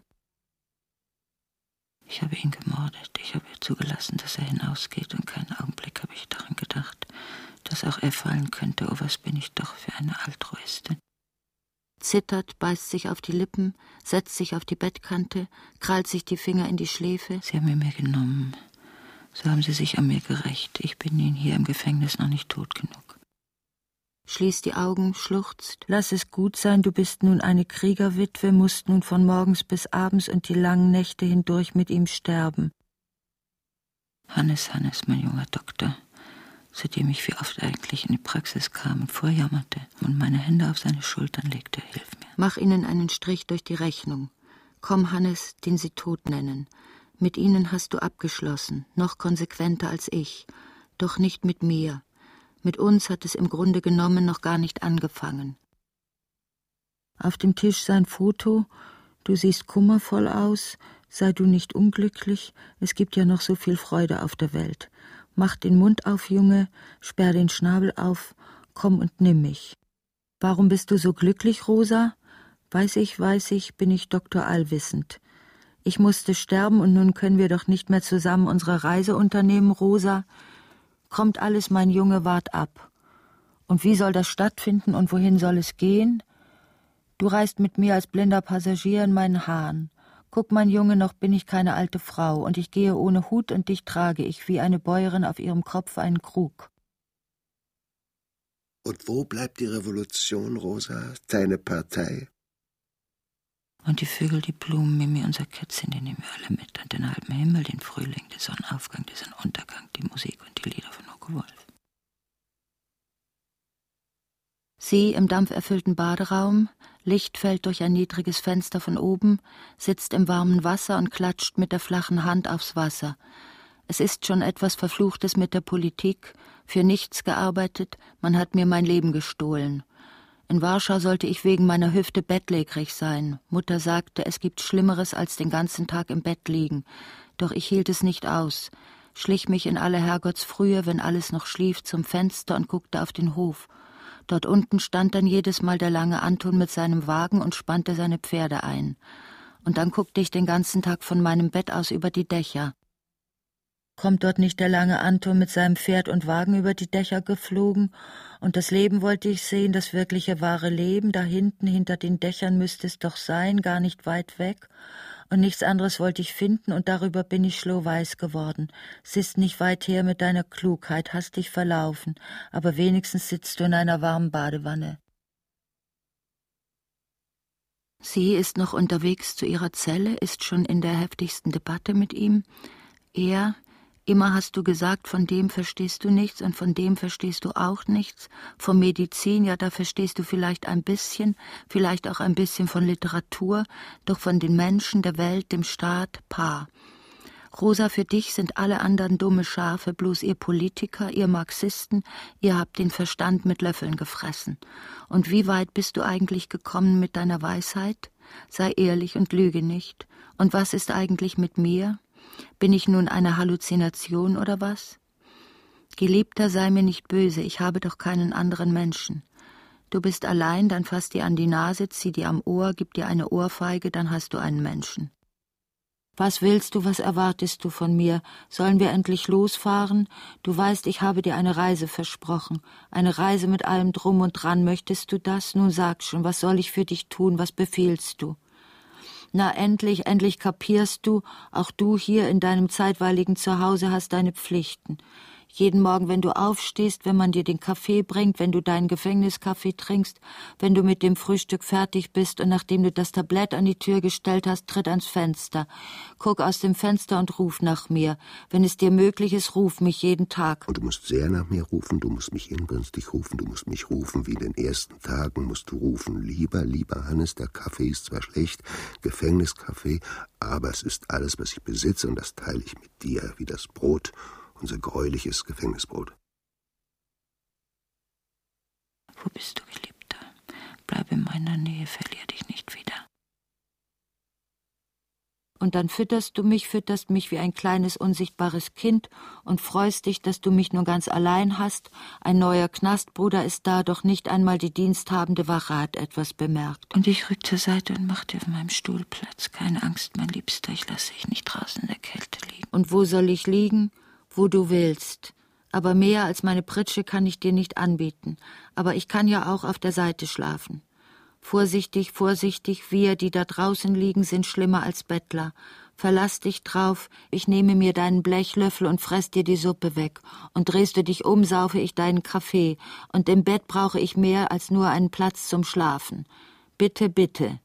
Ich habe ihn gemordet, ich habe zugelassen, dass er hinausgeht, und keinen Augenblick habe ich daran gedacht, dass auch er fallen könnte. Oh, was bin ich doch für eine Altruistin. Zittert, beißt sich auf die Lippen, setzt sich auf die Bettkante, krallt sich die Finger in die Schläfe. Sie haben ihn mir genommen. So haben sie sich an mir gerächt. Ich bin ihnen hier im Gefängnis noch nicht tot genug. Schließt die Augen, schluchzt. Lass es gut sein, du bist nun eine Kriegerwitwe, musst nun von morgens bis abends und die langen Nächte hindurch mit ihm sterben. Hannes, Hannes, mein junger Doktor, zu dem ich wie oft eigentlich in die Praxis kam und vorjammerte und meine Hände auf seine Schultern legte, hilf mir. Mach ihnen einen Strich durch die Rechnung. Komm, Hannes, den sie tot nennen. Mit ihnen hast du abgeschlossen, noch konsequenter als ich. Doch nicht mit mir. Mit uns hat es im Grunde genommen noch gar nicht angefangen. Auf dem Tisch sein Foto. Du siehst kummervoll aus. Sei du nicht unglücklich. Es gibt ja noch so viel Freude auf der Welt. Mach den Mund auf, Junge, sperr den Schnabel auf, komm und nimm mich. Warum bist du so glücklich, Rosa? Weiß ich, weiß ich, bin ich Doktor Allwissend. Ich musste sterben und nun können wir doch nicht mehr zusammen unsere Reise unternehmen, Rosa. Kommt alles, mein Junge, wart ab. Und wie soll das stattfinden und wohin soll es gehen? Du reist mit mir als blinder Passagier in meinen Hahn. Guck, mein Junge, noch bin ich keine alte Frau, und ich gehe ohne Hut, und dich trage ich wie eine Bäuerin auf ihrem Kopf einen Krug. Und wo bleibt die Revolution, Rosa, deine Partei? Und die Vögel, die Blumen, Mimi, unser Kätzchen, die nehmen wir alle mit, und den halben Himmel, den Frühling, den Sonnenaufgang, den Sonnenuntergang, die Musik und die Lieder von Hugo Wolf. Sie im dampferfüllten Baderaum, Licht fällt durch ein niedriges Fenster von oben, sitzt im warmen Wasser und klatscht mit der flachen Hand aufs Wasser. Es ist schon etwas Verfluchtes mit der Politik, für nichts gearbeitet, man hat mir mein Leben gestohlen. In Warschau sollte ich wegen meiner Hüfte bettlägerig sein. Mutter sagte, es gibt Schlimmeres als den ganzen Tag im Bett liegen. Doch ich hielt es nicht aus, schlich mich in aller Herrgottsfrühe, wenn alles noch schlief, zum Fenster und guckte auf den Hof. Dort unten stand dann jedes Mal der lange Anton mit seinem Wagen und spannte seine Pferde ein. Und dann guckte ich den ganzen Tag von meinem Bett aus über die Dächer. Kommt dort nicht der lange Anton mit seinem Pferd und Wagen über die Dächer geflogen? Und das Leben wollte ich sehen, das wirkliche wahre Leben. Da hinten, hinter den Dächern müsste es doch sein, gar nicht weit weg. Und nichts anderes wollte ich finden, und darüber bin ich schlohweiß geworden. Es ist nicht weit her mit deiner Klugheit, hast dich verlaufen, aber wenigstens sitzt du in einer warmen Badewanne. Sie ist noch unterwegs zu ihrer Zelle, ist schon in der heftigsten Debatte mit ihm. Er, immer hast du gesagt, von dem verstehst du nichts und von dem verstehst du auch nichts. Von Medizin, ja, da verstehst du vielleicht ein bisschen, vielleicht auch ein bisschen von Literatur, doch von den Menschen, der Welt, dem Staat, Paar. Rosa, für dich sind alle anderen dumme Schafe, bloß ihr Politiker, ihr Marxisten, ihr habt den Verstand mit Löffeln gefressen. Und wie weit bist du eigentlich gekommen mit deiner Weisheit? Sei ehrlich und lüge nicht. Und was ist eigentlich mit mir? Bin ich nun eine Halluzination oder was? Geliebter, sei mir nicht böse, ich habe doch keinen anderen Menschen. Du bist allein, dann fass dir an die Nase, zieh dir am Ohr, gib dir eine Ohrfeige, dann hast du einen Menschen. Was willst du, was erwartest du von mir? Sollen wir endlich losfahren? Du weißt, ich habe dir eine Reise versprochen. Eine Reise mit allem Drum und Dran. Möchtest du das? Nun sag schon, was soll ich für dich tun? Was befiehlst du? Na, endlich, endlich kapierst du, auch du hier in deinem zeitweiligen Zuhause hast deine Pflichten. Jeden Morgen, wenn du aufstehst, wenn man dir den Kaffee bringt, wenn du deinen Gefängniskaffee trinkst, wenn du mit dem Frühstück fertig bist und nachdem du das Tablett an die Tür gestellt hast, tritt ans Fenster. Guck aus dem Fenster und ruf nach mir. Wenn es dir möglich ist, ruf mich jeden Tag. Und du musst sehr nach mir rufen, du musst mich inbrünstig rufen, du musst mich rufen wie in den ersten Tagen, musst du rufen, lieber, lieber Hannes, der Kaffee ist zwar schlecht, Gefängniskaffee, aber es ist alles, was ich besitze und das teile ich mit dir wie das Brot. Unser gräuliches Gefängnisbrot. Wo bist du, Geliebter? Bleib in meiner Nähe, verlier dich nicht wieder. Und dann fütterst du mich, fütterst mich wie ein kleines, unsichtbares Kind und freust dich, dass du mich nur ganz allein hast. Ein neuer Knastbruder ist da, doch nicht einmal die diensthabende Wache hat etwas bemerkt. Und ich rück zur Seite und mach dir auf meinem Stuhl Platz. Keine Angst, mein Liebster, ich lasse dich nicht draußen in der Kälte liegen. Und wo soll ich liegen? Wo du willst. Aber mehr als meine Pritsche kann ich dir nicht anbieten. Aber ich kann ja auch auf der Seite schlafen. Vorsichtig, vorsichtig, wir, die da draußen liegen, sind schlimmer als Bettler. Verlass dich drauf, ich nehme mir deinen Blechlöffel und fress dir die Suppe weg. Und drehst du dich um, saufe ich deinen Kaffee. Und im Bett brauche ich mehr als nur einen Platz zum Schlafen. Bitte, bitte.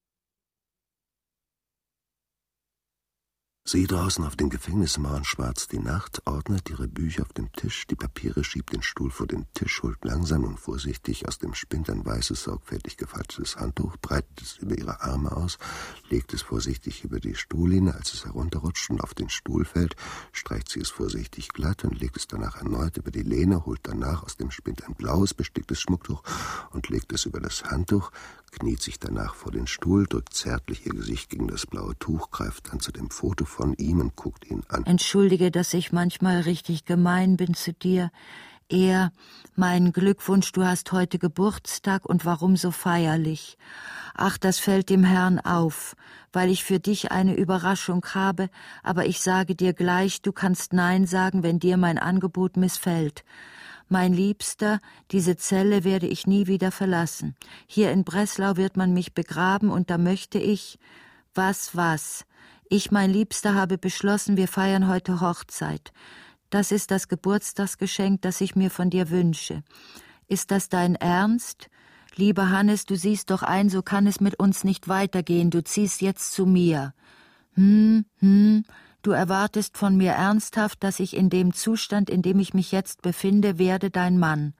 Sie draußen auf den Gefängnismauern schwarzt die Nacht, ordnet ihre Bücher auf dem Tisch, die Papiere schiebt den Stuhl vor den Tisch, holt langsam und vorsichtig aus dem Spind ein weißes, sorgfältig gefaltetes Handtuch, breitet es über ihre Arme aus, legt es vorsichtig über die Stuhllehne, als es herunterrutscht und auf den Stuhl fällt, streicht sie es vorsichtig glatt und legt es danach erneut über die Lehne, holt danach aus dem Spind ein blaues, besticktes Schmucktuch und legt es über das Handtuch, kniet sich danach vor den Stuhl, drückt zärtlich ihr Gesicht gegen das blaue Tuch, greift dann zu dem Foto von ihm und guckt ihn an. Entschuldige, dass ich manchmal richtig gemein bin zu dir. Er, mein Glückwunsch, du hast heute Geburtstag und warum so feierlich? Ach, das fällt dem Herrn auf, weil ich für dich eine Überraschung habe, aber ich sage dir gleich, du kannst Nein sagen, wenn dir mein Angebot missfällt. Mein Liebster, diese Zelle werde ich nie wieder verlassen. Hier in Breslau wird man mich begraben und da möchte ich... Was, was? Ich, mein Liebster, habe beschlossen, wir feiern heute Hochzeit. Das ist das Geburtstagsgeschenk, das ich mir von dir wünsche. Ist das dein Ernst? Lieber Hannes, du siehst doch ein, so kann es mit uns nicht weitergehen. Du ziehst jetzt zu mir. Hm, hm... Du erwartest von mir ernsthaft, dass ich in dem Zustand, in dem ich mich jetzt befinde, werde dein Mann.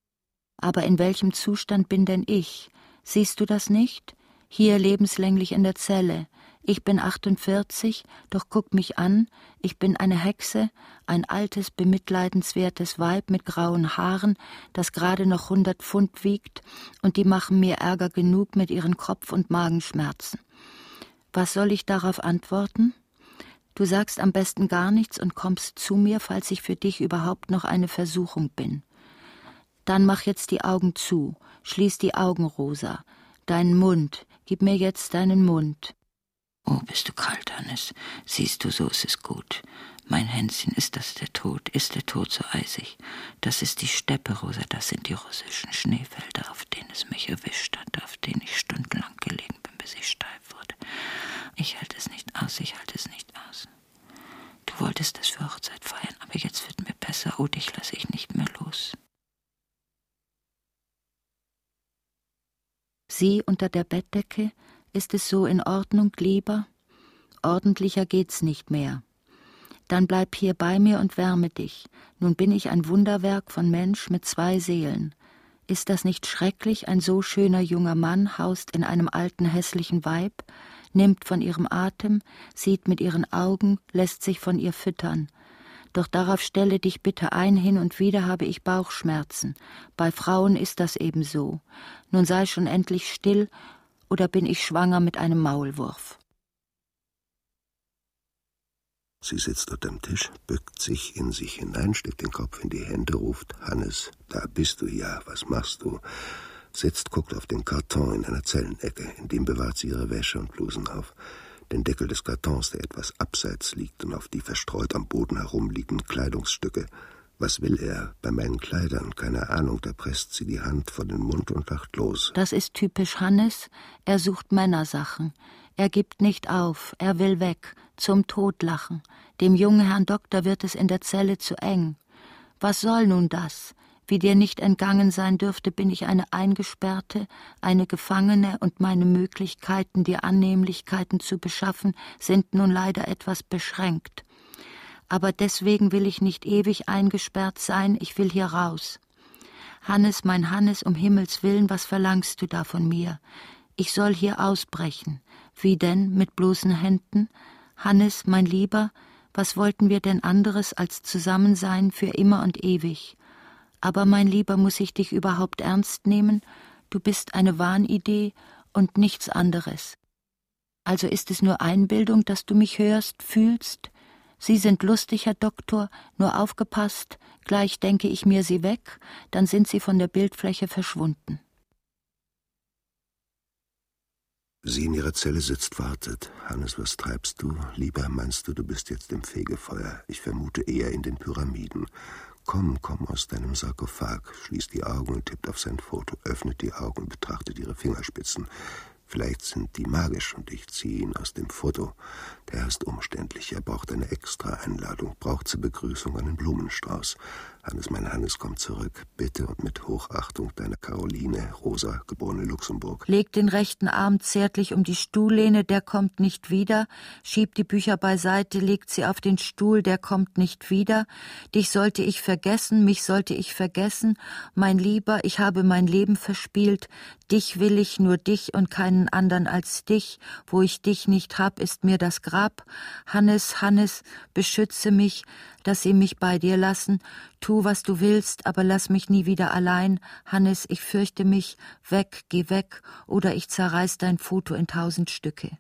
Aber in welchem Zustand bin denn ich? Siehst du das nicht? Hier lebenslänglich in der Zelle. Ich bin achtundvierzig, doch guck mich an, ich bin eine Hexe, ein altes, bemitleidenswertes Weib mit grauen Haaren, das gerade noch hundert Pfund wiegt, und die machen mir Ärger genug mit ihren Kopf- und Magenschmerzen. Was soll ich darauf antworten? Du sagst am besten gar nichts und kommst zu mir, falls ich für dich überhaupt noch eine Versuchung bin. Dann mach jetzt die Augen zu, schließ die Augen, Rosa. Deinen Mund, gib mir jetzt deinen Mund. Oh, bist du kalt, Hannes. Siehst du, so ist es gut. Mein Hänschen, ist das der Tod? Ist der Tod so eisig? Das ist die Steppe, Rosa, das sind die russischen Schneefelder, auf denen es mich erwischt hat, auf denen ich stundenlang gelegen bin, bis ich steif wurde. Ich halte es nicht aus, ich halte es nicht aus. Du wolltest es für Hochzeit feiern, aber jetzt wird mir besser. Oh, dich lasse ich nicht mehr los. Sie unter der Bettdecke, Ist es so in Ordnung, Lieber? Ordentlicher geht's nicht mehr. Dann bleib hier bei mir und wärme dich. Nun bin ich ein Wunderwerk von Mensch mit zwei Seelen. Ist das nicht schrecklich, ein so schöner junger Mann haust in einem alten hässlichen Weib, nimmt von ihrem Atem, sieht mit ihren Augen, lässt sich von ihr füttern. Doch darauf stelle dich bitte ein, hin und wieder habe ich Bauchschmerzen. Bei Frauen ist das eben so. Nun sei schon endlich still, oder bin ich schwanger mit einem Maulwurf. Sie sitzt unterm Tisch, bückt sich in sich hinein, steckt den Kopf in die Hände, ruft: Hannes, da bist du ja, was machst du? Sitzt, guckt auf den Karton in einer Zellenecke, in dem bewahrt sie ihre Wäsche und Blusen auf. Den Deckel des Kartons, der etwas abseits liegt, und auf die verstreut am Boden herumliegen Kleidungsstücke. Was will er? Bei meinen Kleidern, keine Ahnung, da presst sie die Hand vor den Mund und lacht los. Das ist typisch Hannes, er sucht Männersachen. Er gibt nicht auf, er will weg, zum Totlachen. Dem jungen Herrn Doktor wird es in der Zelle zu eng. Was soll nun das? Wie dir nicht entgangen sein dürfte, bin ich eine Eingesperrte, eine Gefangene, und meine Möglichkeiten, dir Annehmlichkeiten zu beschaffen, sind nun leider etwas beschränkt. Aber deswegen will ich nicht ewig eingesperrt sein, ich will hier raus. Hannes, mein Hannes, um Himmels Willen, was verlangst du da von mir? Ich soll hier ausbrechen. Wie denn, mit bloßen Händen? Hannes, mein Lieber, was wollten wir denn anderes als zusammen sein für immer und ewig? Aber, mein Lieber, muss ich dich überhaupt ernst nehmen? Du bist eine Wahnidee und nichts anderes. Also ist es nur Einbildung, dass du mich hörst, fühlst? Sie sind lustig, Herr Doktor, nur aufgepasst, gleich denke ich mir sie weg, dann sind sie von der Bildfläche verschwunden. Sie in ihrer Zelle sitzt, wartet. Hannes, was treibst du? Lieber, meinst du, du bist jetzt im Fegefeuer? Ich vermute eher in den Pyramiden. Komm, komm aus deinem Sarkophag, schließt die Augen und tippt auf sein Foto, öffnet die Augen und betrachtet ihre Fingerspitzen. Vielleicht sind die magisch und ich ziehe ihn aus dem Foto. Der Herr ist umständlich, er braucht eine Extra-Einladung, braucht zur Begrüßung einen Blumenstrauß. Hannes, mein Hannes, komm zurück, bitte und mit Hochachtung deiner Caroline, Rosa, geborene Luxemburg. Legt den rechten Arm zärtlich um die Stuhllehne, der kommt nicht wieder, schiebt die Bücher beiseite, legt sie auf den Stuhl, der kommt nicht wieder. Dich sollte ich vergessen, mich sollte ich vergessen, mein Lieber, ich habe mein Leben verspielt, dich will ich, nur dich und keinen anderen als dich, wo ich dich nicht hab, ist mir das Grab. Hannes, Hannes, beschütze mich, dass sie mich bei dir lassen. Tu, was du willst, aber lass mich nie wieder allein. Hannes, ich fürchte mich. Weg, geh weg, oder ich zerreiß dein Foto in tausend Stücke.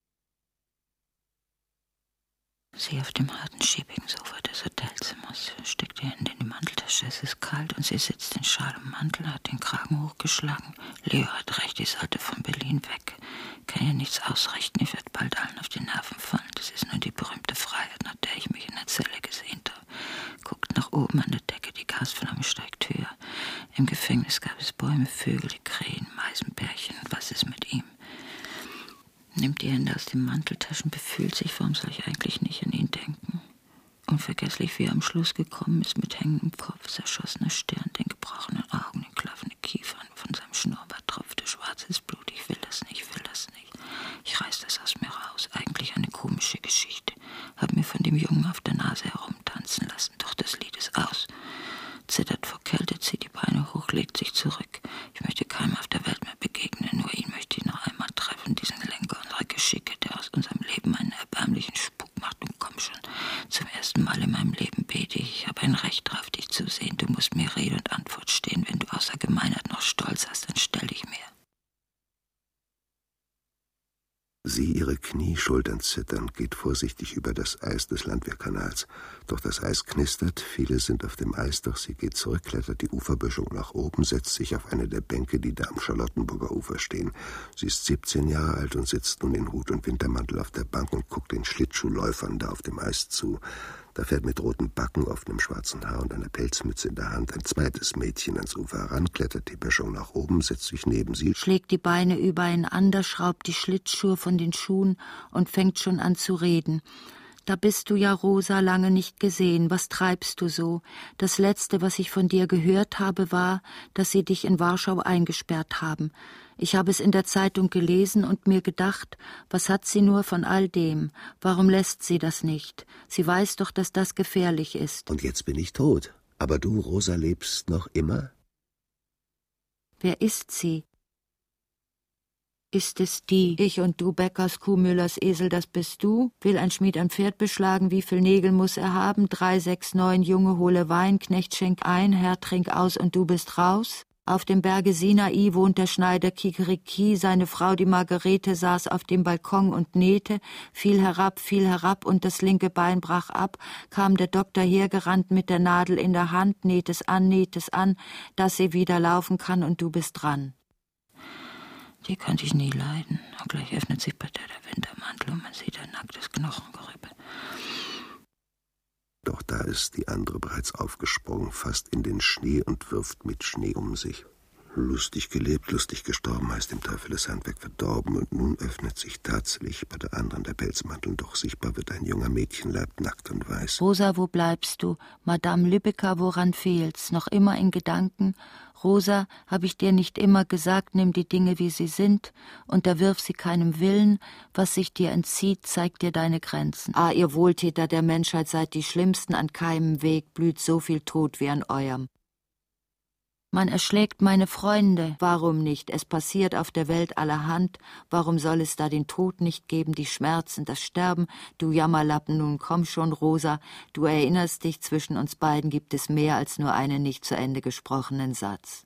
Sie auf dem harten, schiebigen Sofa des Hotelzimmers, steckt die Hände in die Manteltasche, es ist kalt und sie sitzt in Schal und Mantel, hat den Kragen hochgeschlagen. Leo hat recht, ich sollte von Berlin weg. Kann ja nichts ausrichten, ich werde bald allen auf die Nerven fallen. Das ist nur die berühmte Freiheit, nach der ich mich in der Zelle gesehnt habe. Guckt nach oben an der Decke, die Gasflamme steigt höher. Im Gefängnis gab es Bäume, Vögel, die Krähen, Meisenbärchen. Was ist mit ihm? Nimmt die Hände aus den Manteltaschen, befühlt sich, warum soll ich eigentlich nicht an ihn denken? Unvergesslich, wie er am Schluss gekommen ist, mit hängendem Kopf, zerschossener Stirn, den gebrochenen Augen, den klaffenden Kiefern. Von seinem Schnurrbart tropfte schwarzes Blut. Ich will das nicht, ich will das nicht. Ich reiß das aus mir raus. Eigentlich eine komische Geschichte. Hab mir von dem Jungen auf der Nase herumtanzen lassen, doch das Lied ist aus. Zittert vor Kälte, zieht die Beine hoch, legt sich zurück. Ich möchte keinem auf der Welt mehr begegnen, nur ihn möchte ich noch einmal treffen, diesen Lenker unserer Geschicke, der aus unserem Leben einen erbärmlichen Spuk macht. Und komm schon, zum ersten Mal in meinem Leben bete ich, ich habe ein Recht drauf, dich zu sehen. Du musst mir Rede und Antwort stehen. Wenn du außer Gemeinheit noch Stolz hast, dann stell dich mir. Sie, ihre Knie, Schultern zitternd, geht vorsichtig über das Eis des Landwehrkanals. Doch das Eis knistert, viele sind auf dem Eis, doch sie geht zurück, klettert die Uferböschung nach oben, setzt sich auf eine der Bänke, die da am Charlottenburger Ufer stehen. Sie ist siebzehn Jahre alt und sitzt nun in Hut und Wintermantel auf der Bank und guckt den Schlittschuhläufern da auf dem Eis zu. Da fährt mit roten Backen, offenem schwarzen Haar und einer Pelzmütze in der Hand ein zweites Mädchen ans Ufer heran, klettert die Böschung nach oben, setzt sich neben sie, schlägt die Beine übereinander, schraubt die Schlittschuhe von den Schuhen und fängt schon an zu reden. Da bist du ja, Rosa, lange nicht gesehen. Was treibst du so? Das Letzte, was ich von dir gehört habe, war, dass sie dich in Warschau eingesperrt haben. Ich habe es in der Zeitung gelesen und mir gedacht, was hat sie nur von all dem? Warum lässt sie das nicht? Sie weiß doch, dass das gefährlich ist. Und jetzt bin ich tot. Aber du, Rosa, lebst noch immer? Wer ist sie? Ist es die? Ich und du, Bäckers, Kuh, Müllers, Esel, das bist du? Will ein Schmied ein Pferd beschlagen, wie viel Nägel muss er haben? Drei, sechs, neun, Junge, hole Wein, Knecht, schenk ein, Herr, trink aus und du bist raus? Auf dem Berge Sinai wohnt der Schneider Kikeriki, seine Frau, die Margarete, saß auf dem Balkon und nähte, fiel herab, fiel herab und das linke Bein brach ab, kam der Doktor hergerannt mit der Nadel in der Hand, näht es an, näht es an, dass sie wieder laufen kann und du bist dran. Die konnte ich nie leiden. Und gleich öffnet sich bei der der Wintermantel und man sieht ein nacktes Knochengerippe. Doch da ist die andere bereits aufgesprungen, fast in den Schnee und wirft mit Schnee um sich. Lustig gelebt, lustig gestorben, heißt dem Teufel das Handwerk verdorben, und nun öffnet sich tatsächlich bei der anderen der Pelzmantel, doch sichtbar wird ein junger Mädchenleib nackt und weiß. Rosa, wo bleibst du? Madame Lübecker, woran fehlt's? Noch immer in Gedanken? Rosa, hab ich dir nicht immer gesagt, nimm die Dinge, wie sie sind, unterwirf sie keinem Willen, was sich dir entzieht, zeigt dir deine Grenzen. Ah, ihr Wohltäter der Menschheit seid die Schlimmsten, an keinem Weg blüht so viel Tod wie an eurem. Man erschlägt meine Freunde, warum nicht? Es passiert auf der Welt allerhand, warum soll es da den Tod nicht geben, die Schmerzen, das Sterben? Du Jammerlappen, nun komm schon, Rosa, du erinnerst dich, zwischen uns beiden gibt es mehr als nur einen nicht zu Ende gesprochenen Satz.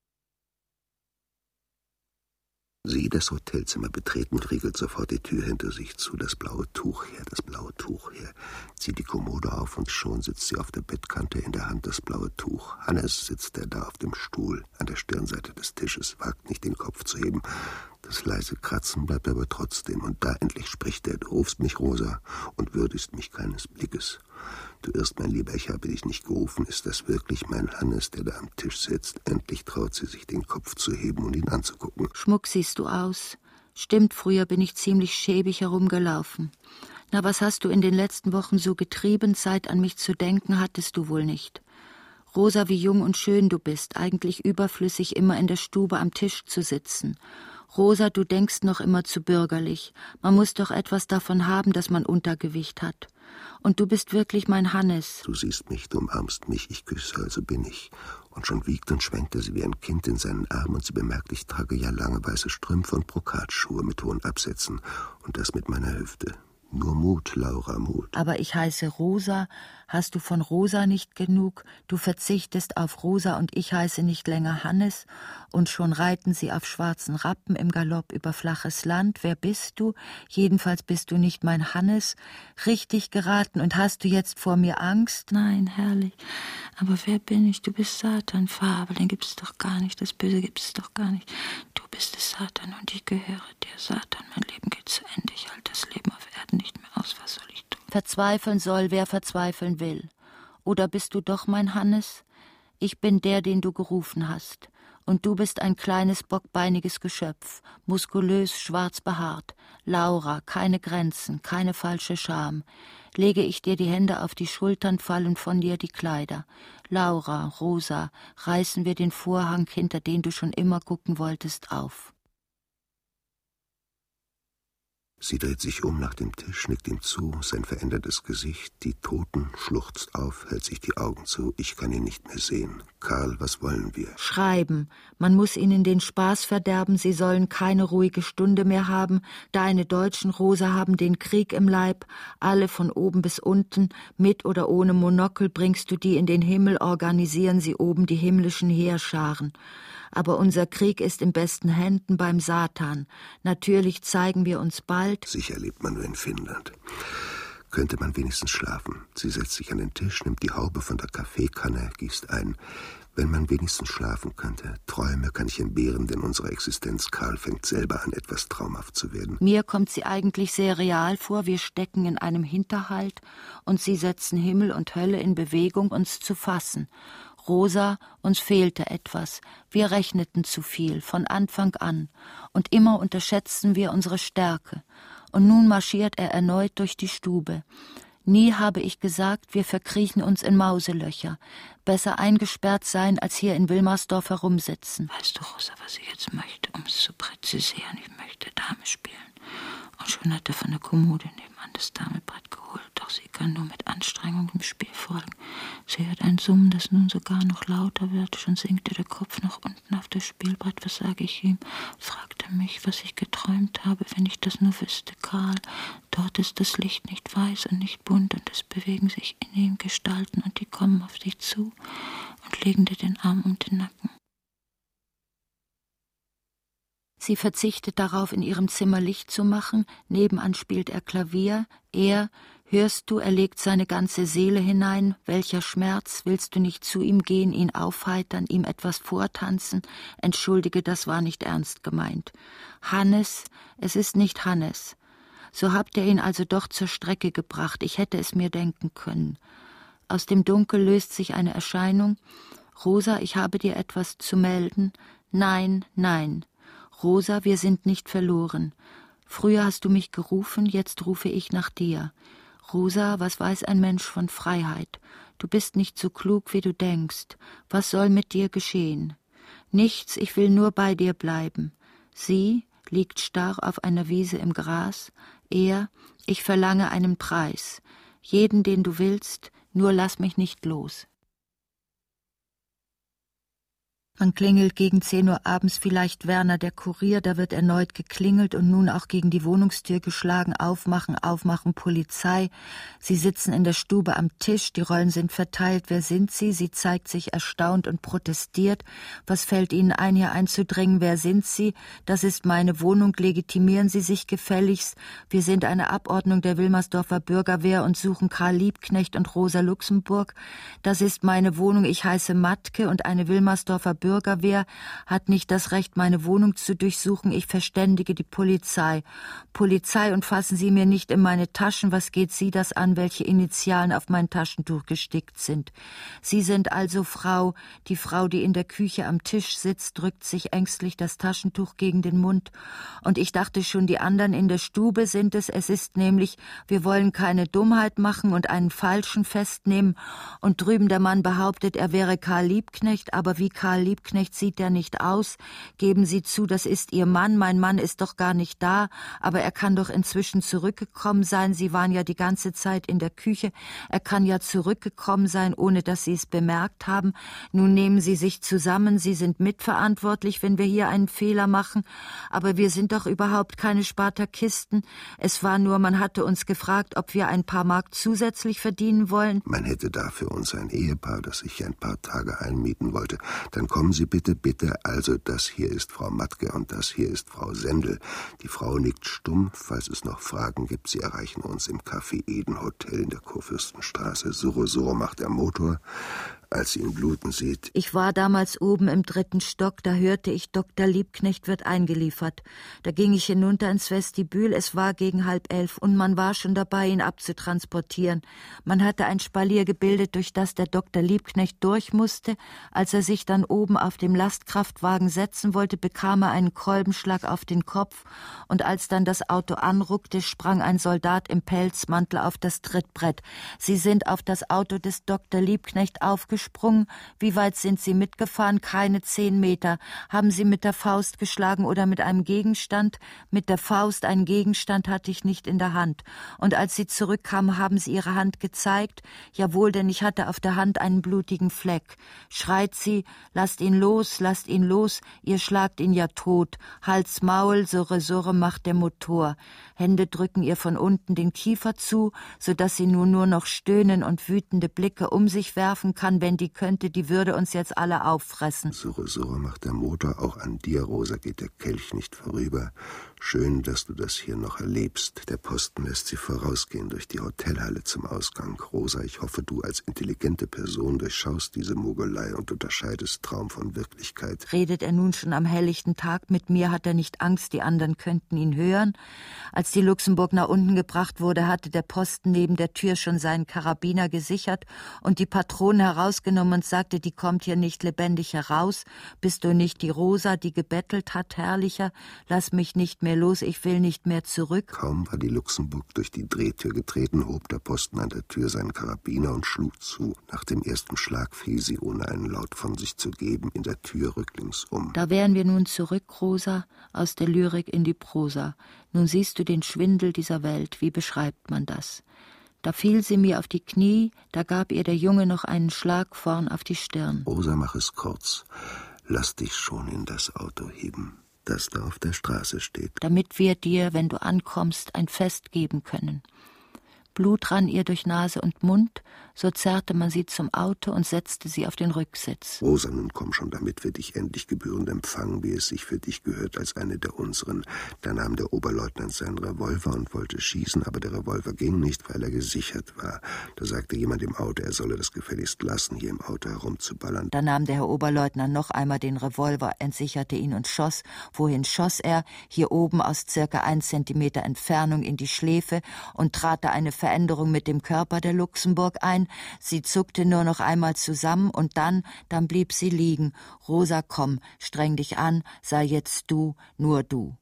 Sie das Hotelzimmer betreten und riegelt sofort die Tür hinter sich zu. Das blaue Tuch her, das blaue Tuch her. Zieht die Kommode auf und schon sitzt sie auf der Bettkante, in der Hand das blaue Tuch. Hannes sitzt er da auf dem Stuhl, an der Stirnseite des Tisches, wagt nicht den Kopf zu heben. Das leise Kratzen bleibt aber trotzdem, und da endlich spricht er: Du rufst mich, Rosa, und würdigst mich keines Blickes. Du irrst, mein Lieber, ich habe dich nicht gerufen. Ist das wirklich mein Hannes, der da am Tisch sitzt? Endlich traut sie sich, den Kopf zu heben und ihn anzugucken. Schmuck siehst du aus. Stimmt, früher bin ich ziemlich schäbig herumgelaufen. Na, was hast du in den letzten Wochen so getrieben? Zeit an mich zu denken hattest du wohl nicht. Rosa, wie jung und schön du bist, eigentlich überflüssig, immer in der Stube am Tisch zu sitzen. Rosa, du denkst noch immer zu bürgerlich. Man muss doch etwas davon haben, dass man Untergewicht hat. Und du bist wirklich mein Hannes. Du siehst mich, du umarmst mich, ich küsse, also bin ich. Und schon wiegt und schwenkt er sie wie ein Kind in seinen Arm, und sie bemerkt, ich trage ja lange weiße Strümpfe und Brokatschuhe mit hohen Absätzen, und das mit meiner Hüfte. Nur Mut, Laura, Mut. Aber ich heiße Rosa. Hast du von Rosa nicht genug? Du verzichtest auf Rosa und ich heiße nicht länger Hannes. Und schon reiten sie auf schwarzen Rappen im Galopp über flaches Land. Wer bist du? Jedenfalls bist du nicht mein Hannes. Richtig geraten. Und hast du jetzt vor mir Angst? Nein, herrlich. Aber wer bin ich? Du bist Satan, Fabel. Den gibt's doch gar nicht. Das Böse gibt's doch gar nicht. Du bist es, Satan, und ich gehöre dir, Satan. Mein Leben geht zu Ende. Ich halte das Leben auf Erden nicht mehr aus. Was soll ich tun? Verzweifeln soll, wer verzweifeln will. Oder bist du doch mein Hannes? Ich bin der, den du gerufen hast. Und du bist ein kleines, bockbeiniges Geschöpf, muskulös, schwarz behaart. Laura, keine Grenzen, keine falsche Scham. Lege ich dir die Hände auf die Schultern, fallen von dir die Kleider. Laura, Rosa, reißen wir den Vorhang, hinter den du schon immer gucken wolltest, auf. Sie dreht sich um nach dem Tisch, nickt ihm zu, sein verändertes Gesicht, die Toten, schluchzt auf, hält sich die Augen zu. Ich kann ihn nicht mehr sehen. Karl, was wollen wir? Schreiben. Man muss ihnen den Spaß verderben, sie sollen keine ruhige Stunde mehr haben. Deine Deutschen, Rosa, haben den Krieg im Leib. Alle von oben bis unten, mit oder ohne Monokel, bringst du die in den Himmel, organisieren sie oben die himmlischen Heerscharen. Aber unser Krieg ist in besten Händen beim Satan. Natürlich zeigen wir uns bald. Sicher lebt man nur in Finnland. Könnte man wenigstens schlafen. Sie setzt sich an den Tisch, nimmt die Haube von der Kaffeekanne, gießt ein. Wenn man wenigstens schlafen könnte. Träume kann ich entbehren, denn unsere Existenz, Karl, fängt selber an, etwas traumhaft zu werden. Mir kommt sie eigentlich sehr real vor. Wir stecken in einem Hinterhalt und sie setzen Himmel und Hölle in Bewegung, uns zu fassen. Rosa, uns fehlte etwas. Wir rechneten zu viel, von Anfang an. Und immer unterschätzten wir unsere Stärke. und nun marschiert er erneut durch die Stube. Nie habe ich gesagt, wir verkriechen uns in Mauselöcher. Besser eingesperrt sein, als hier in Wilmersdorf herumsitzen. Weißt du, Rosa, was ich jetzt möchte, um es zu präzisieren? Ich möchte Dame spielen. Und schon hat er von der Kommode nebenan das Damebrett geholt. Doch sie kann nur mit Anstrengung dem Spiel folgen. Sie hört ein Summen, das nun sogar noch lauter wird. Schon sinkt ihr der Kopf nach unten auf das Spielbrett. Was sage ich ihm? Fragt er mich, was ich geträumt habe, wenn ich das nur wüsste. Karl, dort ist das Licht nicht weiß und nicht bunt und es bewegen sich in ihm Gestalten und die kommen auf dich zu und legen dir den Arm um den Nacken. Sie verzichtet darauf, in ihrem Zimmer Licht zu machen. Nebenan spielt er Klavier. Er, hörst du, er legt seine ganze Seele hinein. Welcher Schmerz, willst du nicht zu ihm gehen, ihn aufheitern, ihm etwas vortanzen? Entschuldige, das war nicht ernst gemeint. Hannes, es ist nicht Hannes. So habt ihr ihn also doch zur Strecke gebracht. Ich hätte es mir denken können. Aus dem Dunkel löst sich eine Erscheinung. Rosa, ich habe dir etwas zu melden. Nein, nein. Rosa, wir sind nicht verloren. Früher hast du mich gerufen, jetzt rufe ich nach dir. Rosa, was weiß ein Mensch von Freiheit? Du bist nicht so klug, wie du denkst. Was soll mit dir geschehen? Nichts, ich will nur bei dir bleiben. Sie liegt starr auf einer Wiese im Gras. Er, ich verlange einen Preis. Jeden, den du willst, nur lass mich nicht los. Man klingelt gegen zehn Uhr abends vielleicht Werner der Kurier, da wird erneut geklingelt und nun auch gegen die Wohnungstür geschlagen, aufmachen, aufmachen, Polizei. Sie sitzen in der Stube am Tisch, die Rollen sind verteilt. Wer sind Sie? Sie zeigt sich erstaunt und protestiert. Was fällt Ihnen ein, hier einzudringen? Wer sind Sie? Das ist meine Wohnung, legitimieren Sie sich gefälligst. Wir sind eine Abordnung der Wilmersdorfer Bürgerwehr und suchen Karl Liebknecht und Rosa Luxemburg. Das ist meine Wohnung, ich heiße Matke und eine Wilmersdorfer Bürgerwehr Bürgerwehr hat nicht das Recht, meine Wohnung zu durchsuchen. Ich verständige die Polizei. Polizei, und fassen Sie mir nicht in meine Taschen. Was geht Sie das an, welche Initialen auf mein Taschentuch gestickt sind? Sie sind also Frau, die Frau, die in der Küche am Tisch sitzt, drückt sich ängstlich das Taschentuch gegen den Mund. Und ich dachte schon, die anderen in der Stube sind es. Es ist nämlich, wir wollen keine Dummheit machen und einen Falschen festnehmen. Und drüben der Mann behauptet, er wäre Karl Liebknecht, aber wie Karl Liebknecht Liebknecht sieht er nicht aus. Geben Sie zu, das ist Ihr Mann. Mein Mann ist doch gar nicht da, aber er kann doch inzwischen zurückgekommen sein. Sie waren ja die ganze Zeit in der Küche. Er kann ja zurückgekommen sein, ohne dass Sie es bemerkt haben. Nun nehmen Sie sich zusammen. Sie sind mitverantwortlich, wenn wir hier einen Fehler machen. Aber wir sind doch überhaupt keine Spartakisten. Es war nur, man hatte uns gefragt, ob wir ein paar Mark zusätzlich verdienen wollen. Man hätte da für uns ein Ehepaar, das sich ein paar Tage einmieten wollte. Dann kommen Sie bitte, bitte, also das hier ist Frau Matke und das hier ist Frau Sendel. Die Frau nickt stumm, falls es noch Fragen gibt. Sie erreichen uns im Café Eden Hotel in der Kurfürstenstraße. Surro, surro macht der Motor, als sie ihn bluten sieht. Ich war damals oben im dritten Stock, da hörte ich, Doktor Liebknecht wird eingeliefert. Da ging ich hinunter ins Vestibül, es war gegen halb elf und man war schon dabei, ihn abzutransportieren. Man hatte ein Spalier gebildet, durch das der Doktor Liebknecht durch musste. Als er sich dann oben auf dem Lastkraftwagen setzen wollte, bekam er einen Kolbenschlag auf den Kopf und als dann das Auto anruckte, sprang ein Soldat im Pelzmantel auf das Trittbrett. Sie sind auf das Auto des Doktor Liebknecht aufgesprungen. Gesprungen. Wie weit sind Sie mitgefahren? Keine zehn Meter. Haben Sie mit der Faust geschlagen oder mit einem Gegenstand? Mit der Faust, einen Gegenstand hatte ich nicht in der Hand. Und als Sie zurückkamen, haben Sie Ihre Hand gezeigt? Jawohl, denn ich hatte auf der Hand einen blutigen Fleck. Schreit sie, lasst ihn los, lasst ihn los, ihr schlagt ihn ja tot. Hals, Maul, surre, surre macht der Motor. Hände drücken ihr von unten den Kiefer zu, so dass sie nun nur noch stöhnen und wütende Blicke um sich werfen kann. Wenn die könnte, die würde uns jetzt alle auffressen. Surre, surre macht der Motor. Auch an dir, Rosa, geht der Kelch nicht vorüber. Schön, dass du das hier noch erlebst. Der Posten lässt sie vorausgehen durch die Hotelhalle zum Ausgang. Rosa, ich hoffe, du als intelligente Person durchschaust diese Mogelei und unterscheidest Traum von Wirklichkeit. Redet er nun schon am helllichten Tag mit mir? Hat er nicht Angst, die anderen könnten ihn hören? Als die Luxemburg nach unten gebracht wurde, hatte der Posten neben der Tür schon seinen Karabiner gesichert und die Patronen heraus rausgenommen und sagte, die kommt hier nicht lebendig heraus. Bist du nicht die Rosa, die gebettelt hat, herrlicher? Lass mich nicht mehr los, ich will nicht mehr zurück. Kaum war die Luxemburg durch die Drehtür getreten, hob der Posten an der Tür seinen Karabiner und schlug zu. Nach dem ersten Schlag fiel sie, ohne einen Laut von sich zu geben, in der Tür rücklings um. Da wären wir nun zurück, Rosa, aus der Lyrik in die Prosa. Nun siehst du den Schwindel dieser Welt, wie beschreibt man das? Da fiel sie mir auf die Knie, da gab ihr der Junge noch einen Schlag vorn auf die Stirn. Rosa, mach es kurz. Lass dich schon in das Auto heben, das da auf der Straße steht. Damit wir dir, wenn du ankommst, ein Fest geben können. Blut rann ihr durch Nase und Mund, so zerrte man sie zum Auto und setzte sie auf den Rücksitz. Rosa, nun komm schon, damit wir dich endlich gebührend empfangen, wie es sich für dich gehört, als eine der unseren. Da nahm der Oberleutnant seinen Revolver und wollte schießen, aber der Revolver ging nicht, weil er gesichert war. Da sagte jemand im Auto, er solle das gefälligst lassen, hier im Auto herumzuballern. Da nahm der Herr Oberleutnant noch einmal den Revolver, entsicherte ihn und schoss. Wohin schoss er? Hier oben aus circa ein Zentimeter Entfernung in die Schläfe und trat da eine Veränderung mit dem Körper der Luxemburg ein. Sie zuckte nur noch einmal zusammen und dann, dann blieb sie liegen. Rosa, komm, streng dich an, sei jetzt du, nur du.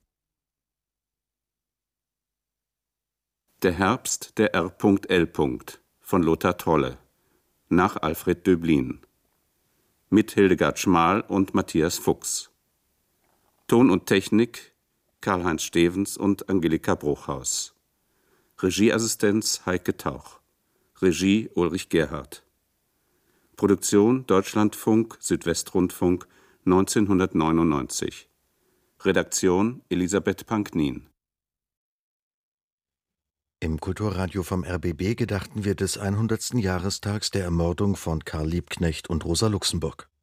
Der Herbst der R L von Lothar Trolle nach Alfred Döblin mit Hildegard Schmal und Matthias Fuchs. Ton und Technik Karl-Heinz Stevens und Angelika Bruchhaus. Regieassistenz Heike Tauch. Regie Ulrich Gerhardt. Produktion Deutschlandfunk, Südwestrundfunk neunzehnhundertneunundneunzig. Redaktion Elisabeth Panknin. Im Kulturradio vom R B B gedachten wir des hundertsten Jahrestags der Ermordung von Karl Liebknecht und Rosa Luxemburg.